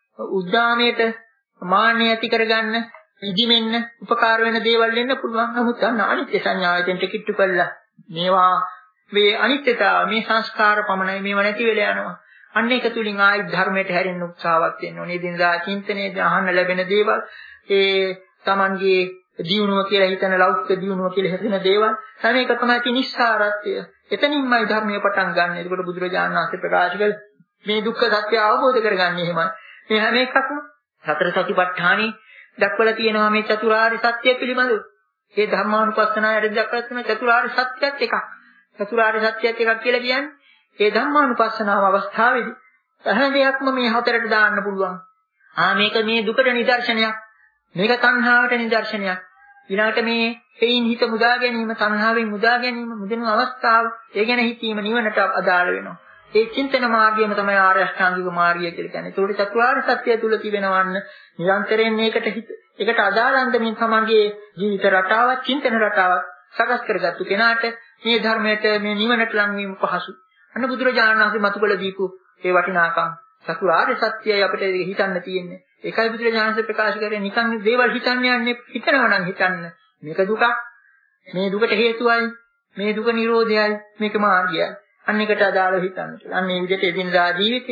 උද්දාමයට මාන්නය ඇති කරගන්න, ඉදිමෙන්න උපකාර වෙන දේවල් වෙන්න පුළුවන්. නමුත් අන්න අනිත්‍ය සංඥාවෙන් ටිකිට්ටු කළා. මේවා මේ අනිත්‍යතාව මේ සංස්කාර පමණයි මේව නැති වෙලා යනවා. අන්න ඒක තුලින් ආයි ධර්මයට හැරෙන්න උත්සාහවත් වෙන්න ඕනේ. දිනදා චින්තනයේ අහන්න ලැබෙන දේවල් ඒ Tamanගේ දියුණුව කියලා හිතන ලෞකික දියුණුව කියලා හිතන දේවල් හැම එක තමයි තිනිස්සාරත්වය. එතනින්මයි ධර්මයේ පටන් ගන්න. ඒකට බුදුරජාණන් වහන්සේ ප්‍රකාශ කළ මේ දුක්ඛ සත්‍ය අවබෝධ කරගන්නේ එහෙමයි. මේ හැම එකක්ම සතර සතිපට්ඨානෙ දක්වලා තියෙනවා මේ චතුරාර්ය සත්‍ය පිළිබඳව. මේ ධර්මානුපස්සනාවට දක්වලා තියෙන චතුරාර්ය සත්‍යයත් එකක්. චතුරාර්ය සත්‍යයත් එකක් කියලා කියන්නේ ඒ ධම්මානුපස්සනාව අවස්ථාවේදී හැම දෙයක්ම මේ හතරට දාන්න පුළුවන්. ආ මේක මේ දුකට නිදර්ශනයක්. මේක තණ්හාවට නිදර්ශනයක්. ඊළඟට මේ හේයින් හිත මුදා ගැනීම, තණ්හාවෙන් මුදා ගැනීම, මුදින අවස්ථාව, ඒ ගැන හිතීම නිවනට අදාළ වෙනවා. ඒ චින්තන මාර්ගයම තමයි ආර්ය අෂ්ටාංගික මාර්ගය කියලා කියන්නේ. ඒකට චතුරාර්ය සත්‍ය තුල තිබෙනවන්න නිරන්තරයෙන් මේකට හිත ඒකට අදාළ අන්දමින් තමන්ගේ ජීවිත රටාවක්, චින්තන රටාවක් සකස් කරගත්තු කෙනාට මේ ධර්මයට මේ නිවනට ලං වීම පහසුයි. අන්න බුදුරජාණන් වහන්සේ මතු කළ දීපු ඒ වටිනාකම් චතුරාර්ය සත්‍යය අපිට හිතන්න තියෙන්නේ. ඒකයි බුදුරජාණන් වහන්සේ ප්‍රකාශ කරේ නිකන් දේවල් හිතන්න යන්නේ හිතනවා නම් හිතන්න. මේක දුකක්. මේ දුකට හේතුවයි. මේ දුක නිරෝධයයි. මේක මාර්ගයයි. අන්න එකට අදාළව හිතන්න. අන්න මේ විදිහට එදිනදා ජීවිතේ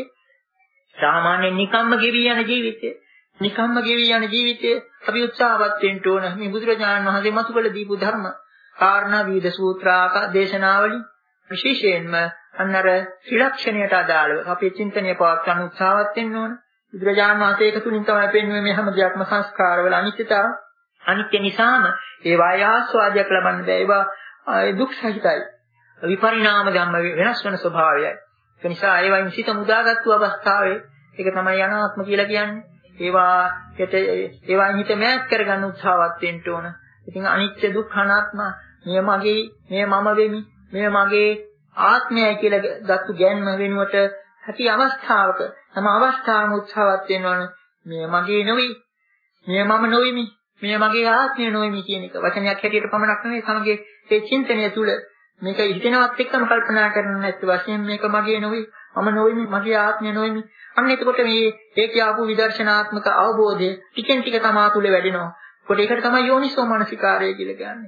සාමාන්‍ය නිකම්ම ගෙවි යන ජීවිතේ නිකම්ම ගෙවි යන ජීවිතේ අපි උත්සාහවත් වෙන්න ඕන. මේ බුදුරජාණන් වහන්සේ මතු කළ දීපු ධර්ම කාරණා විවිධ සූත්‍රාක දේශනාවලින් විශේෂයෙන්ම අන්නර ත්‍රිලක්ෂණයට අදාළව අපේ චින්තනය පවත්වන්න උත්සාහවත් වෙන්න ඕන. බුදුරජාණන් වහන්සේ ඒක තුලින් තමයි පෙන්වන්නේ මේ හැම දෙයක්ම සංස්කාරවල අනිත්‍යතාව. අනිත්‍ය නිසාම ඒවා ආස්වාදයක් ලබන්න බෑ. ඒවා දුක් සහිතයි. විපරිණාම ධම්ම වෙනස් වෙන ස්වභාවයයි. ඒ නිසා ඒවායින් සිත මුදාගත්තු අවස්ථාවේ ඒක තමයි අනාත්ම කියලා කියන්නේ. ඒවා හිත ඒවායින් හිත මෑත් කරගන්න උත්සාහවත් වෙන්න ඕන. ඉතින් අනිත්‍ය දුක්ඛ අනාත්ම මේ මගේ මේ මම වෙමි මේ මගේ ආත්මයයි කියලා ගත්තු ගැන්ම වෙනුවට ඇති අවස්ථාවක තම අවස්ථාවම උත්සාහවත් වෙන්න ඕන. මේ මගේ නොවේ මේ මම නොවෙමි මේ මගේ ආත්මය නොවෙමි කියන එක වචනයක් හැටියට පමණක් නෙවෙයි සමගයේ ඒ චින්තනය තුළ මේක හිතනවත් එක්කම කල්පනා කරන නැති වශයෙන් මේක මගේ නොවේ මම නොවෙමි මගේ ආත්මය නොවෙමි. අන්න එතකොට මේ ඒකේ ආපු විදර්ශනාත්මක අවබෝධය ටිකෙන් ටික තමා තුළ වැඩෙනවා. කොට ඒකට තමයි යෝනිසෝ මනසිකාරය කියලා කියන්නේ.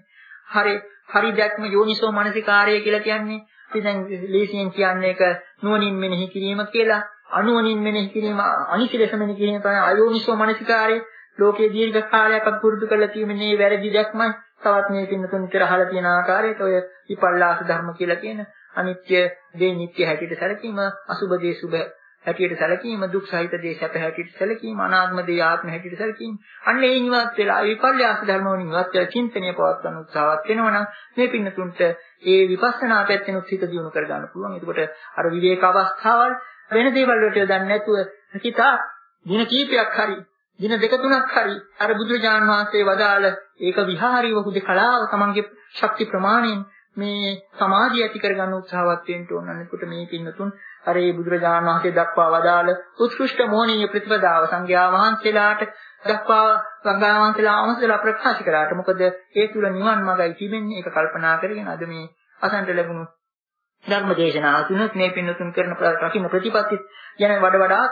හරි හරි දැක්ම යෝනිසෝ මනසිකාරය කියලා කියන්නේ. අපි දැන් ලේසියෙන් කියන්නේ ඒක නුවණින් මෙනෙහි කිරීම කියලා. අනුවණින් මෙනෙහි කිරීම අනිසි ලෙස මෙනෙහි කිරීම තමයි අයෝනිසෝ මනසිකාරය. ලෝකයේ දීර්ඝ කාලයක් අපි පුරුදු කරලා තියෙන්නේ වැරදි දැක්මයි. තවත් මේ පින්නතුන් විතර අහලා තියෙන ආකාරයට ඔය විපල්ලාස ධර්ම කියලා කියන අනිත්‍ය දේ නිට්ටය හැටියට සැලකීම, අසුබ දේ සුබ හැටියට සැලකීම, දුක් සහිත දේ සැප හැටියට සැලකීම, අනාත්ම දේ ආත්ම හැටියට සැලකීම. අන්න ඒ නිවත් වෙලා විපල්ලාස ධර්ම වලින් ඉවත් වෙලා චින්තනය පවත්වන උත්සාහවත් වෙනවනම් මේ පින්නතුන්ට ඒ විපස්සනා පැත්තෙන් උත්සිත දියුණු කර ගන්න පුළුවන්. එතකොට අර විවේක අවස්ථාවල් වෙන දේවල් වලට යොදන්නේ නැතුව හිතා දින කීපයක් හරි දින දෙක තුනක් හරි අර බුදුරජාන් වහන්සේ වදාළ ඒක විහාරීව හුදකලාව තමන්ගේ ශක්ති ප්‍රමාණයෙන් මේ සමාධිය ඇති කරගන්න උත්සාහවත් වෙන්න ඕන. අනිකට මේ පින්නතුන් අර ඒ බුදුරජාන් වහන්සේ දක්වා වදාළ උත්කෘෂ්ඨ මොහණීය ප්‍රතිපදාව සංඝයා වහන්සේලාට දක්වා සංඝයා වහන්සේලා අවශ්‍යලා ප්‍රකාශ කරාට මොකද ඒ තුල නිවන් මාර්ගයි තිබෙන්නේ. ඒක කල්පනා කරගෙන අද මේ අසන්ට ලැබුණු ධර්ම දේශනාව තුනත් මේ පින්නතුන් කරන රකින්න ප්‍රතිපත්ති යන වඩ වඩාත්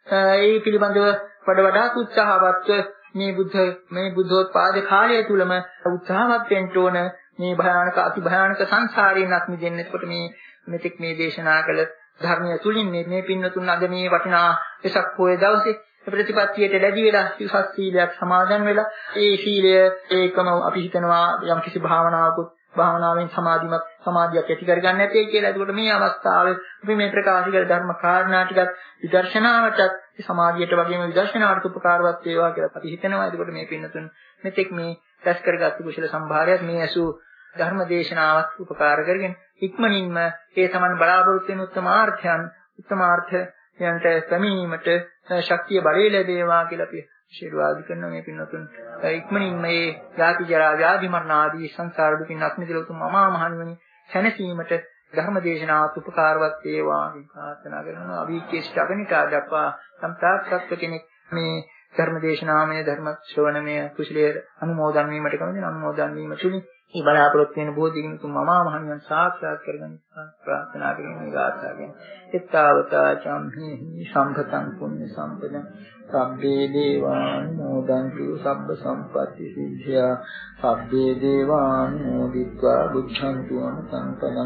ඒ පිළිබඳව වඩ වඩාත් උත්සාහවත් මේ බුද්ධ මේ බුද්ධෝත්පාද කාලය තුලම උත්සාහවත් වෙන්න ඕන. මේ භයානක අති භයානක සංසාරයෙන් අත් මිදෙන්න. එතකොට මේ මෙතෙක් මේ දේශනා කළ ධර්මය තුලින් මේ මේ පින්නතුන් අද මේ වටිනා වෙසක් පොයේ දවසේ ප්‍රතිපත්තියට ලැබි වෙලා සිවස් සීලයක් සමාදන් වෙලා ඒ සීලය ඒකම අපි හිතනවා යම් කිසි භාවනාවකුත් භාවනාවෙන් සමාධිමත් සමාධියක් ඇති කරගන්න නැtei කියලා. එතකොට මේ අවස්ථාවේ අපි මේ ප්‍රකාශ කළ ධර්ම කාරණා ටිකත් විදර්ශනාවටත් සමාධියට වගේම විදර්ශනාවට උපකාරවත් වේවා කියලා අපි හිතනවා. එතකොට මේ පින්නතුන් මෙතෙක් මේ රැස් කරගත්තු කුසල සම්භාරයත් මේ ඇසු ධර්ම දේශනාවත් උපකාර කරගෙන ඉක්මනින්ම ඒ සමන් බලාපොරොත්තු වෙන උත්තමාර්ථයන් උත්තමාර්ථයන්ට පැමිණීමට ශක්තිය බලය ලැබේවා කියලා අපි ආශිර්වාද කරනවා. මේ පින්නතුන් ඉක්මනින්ම මේ ජාති ජරා ව්‍යාධි මරණ ආදී සංසාර දුකින් අත් මිදලා උතුම් අමා මහ නිවන සැනසීමට ධර්ම දේශනාවත් උපකාරවත් වේවා කියලා ප්‍රාර්ථනා කරනවා. අභික්කේෂ්ඨ අගනිකා දක්වා සම්තාක්ෂත්ව කෙනෙක් මේ ධර්ම දේශනාමය ධර්ම ශ්‍රවණමය කුසලයේ අනුමෝදන් වීමට කැමති අනුමෝදන් වීම තුලින් මේ බලාපොරොත්තු වෙන බෝධිගින් තුම් මමා මහ නිවන් සාක්ෂාත් කරගන්න ප්‍රාර්ථනා කරගෙන ගාථාගෙන එත්තාවතා චම්හි සම්පතං පුඤ්ඤ සම්පදං සබ්බේ දේවානුමෝදන්තු සබ්බ සම්පatti සිද්ධා සබ්බේ දේවානුමෝදිत्वा බුද්ධන්තු අනුසංසදං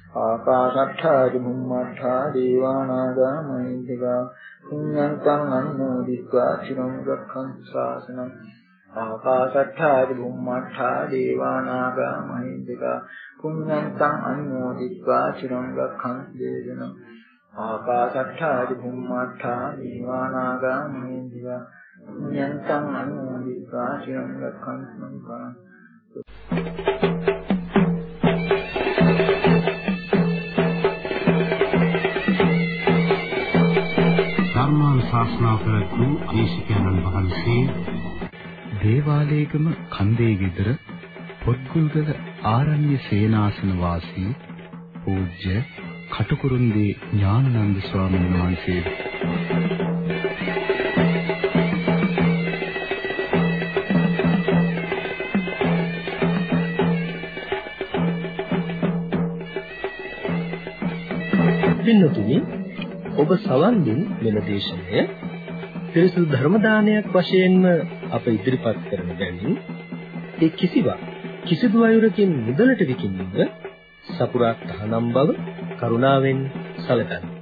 ආකාශට්ඨා චුම්මට්ඨා දේවානාගා මහින්దికා පුඤ්ඤන්තං අනුමෝදිत्वा චිරං රක්ඛන්තු ශාසනං ආකාශට්ඨා චුම්මට්ඨා දේවානාගා මහින්దికා පුඤ්ඤන්තං අනුමෝදිत्वा චිරං රක්ඛන්තු දේශනං ආකාශට්ඨා චුම්මට්ඨා දේවානාගා මහින්దికා පුඤ්ඤන්තං අනුමෝදිत्वा චිරං රක්ඛන්තු මං ශාස්ත්‍රාව ප්‍රතු දේශකයන්න් වහන්සේ දේවාලේගම කන්දේ ගෙදර පොත්ගුල්ගල ආරණ්‍ය සේනාසන වාසී පූජ්‍ය කටුකුරුන්දී ඥානানন্দ ස්වාමීන් වහන්සේ පින්නතුනි ඔබ සවන් දුන් මෙම දේශනය පිරිසුදු ධර්ම දානයක් වශයෙන්ම අප ඉදිරිපත් කරන බැවින් ඒ කිසිවක් කිසිදු අයුරකින් මුදලට විකිණීම සපුරා තහනම් බව කරුණාවෙන් සැලකන්න.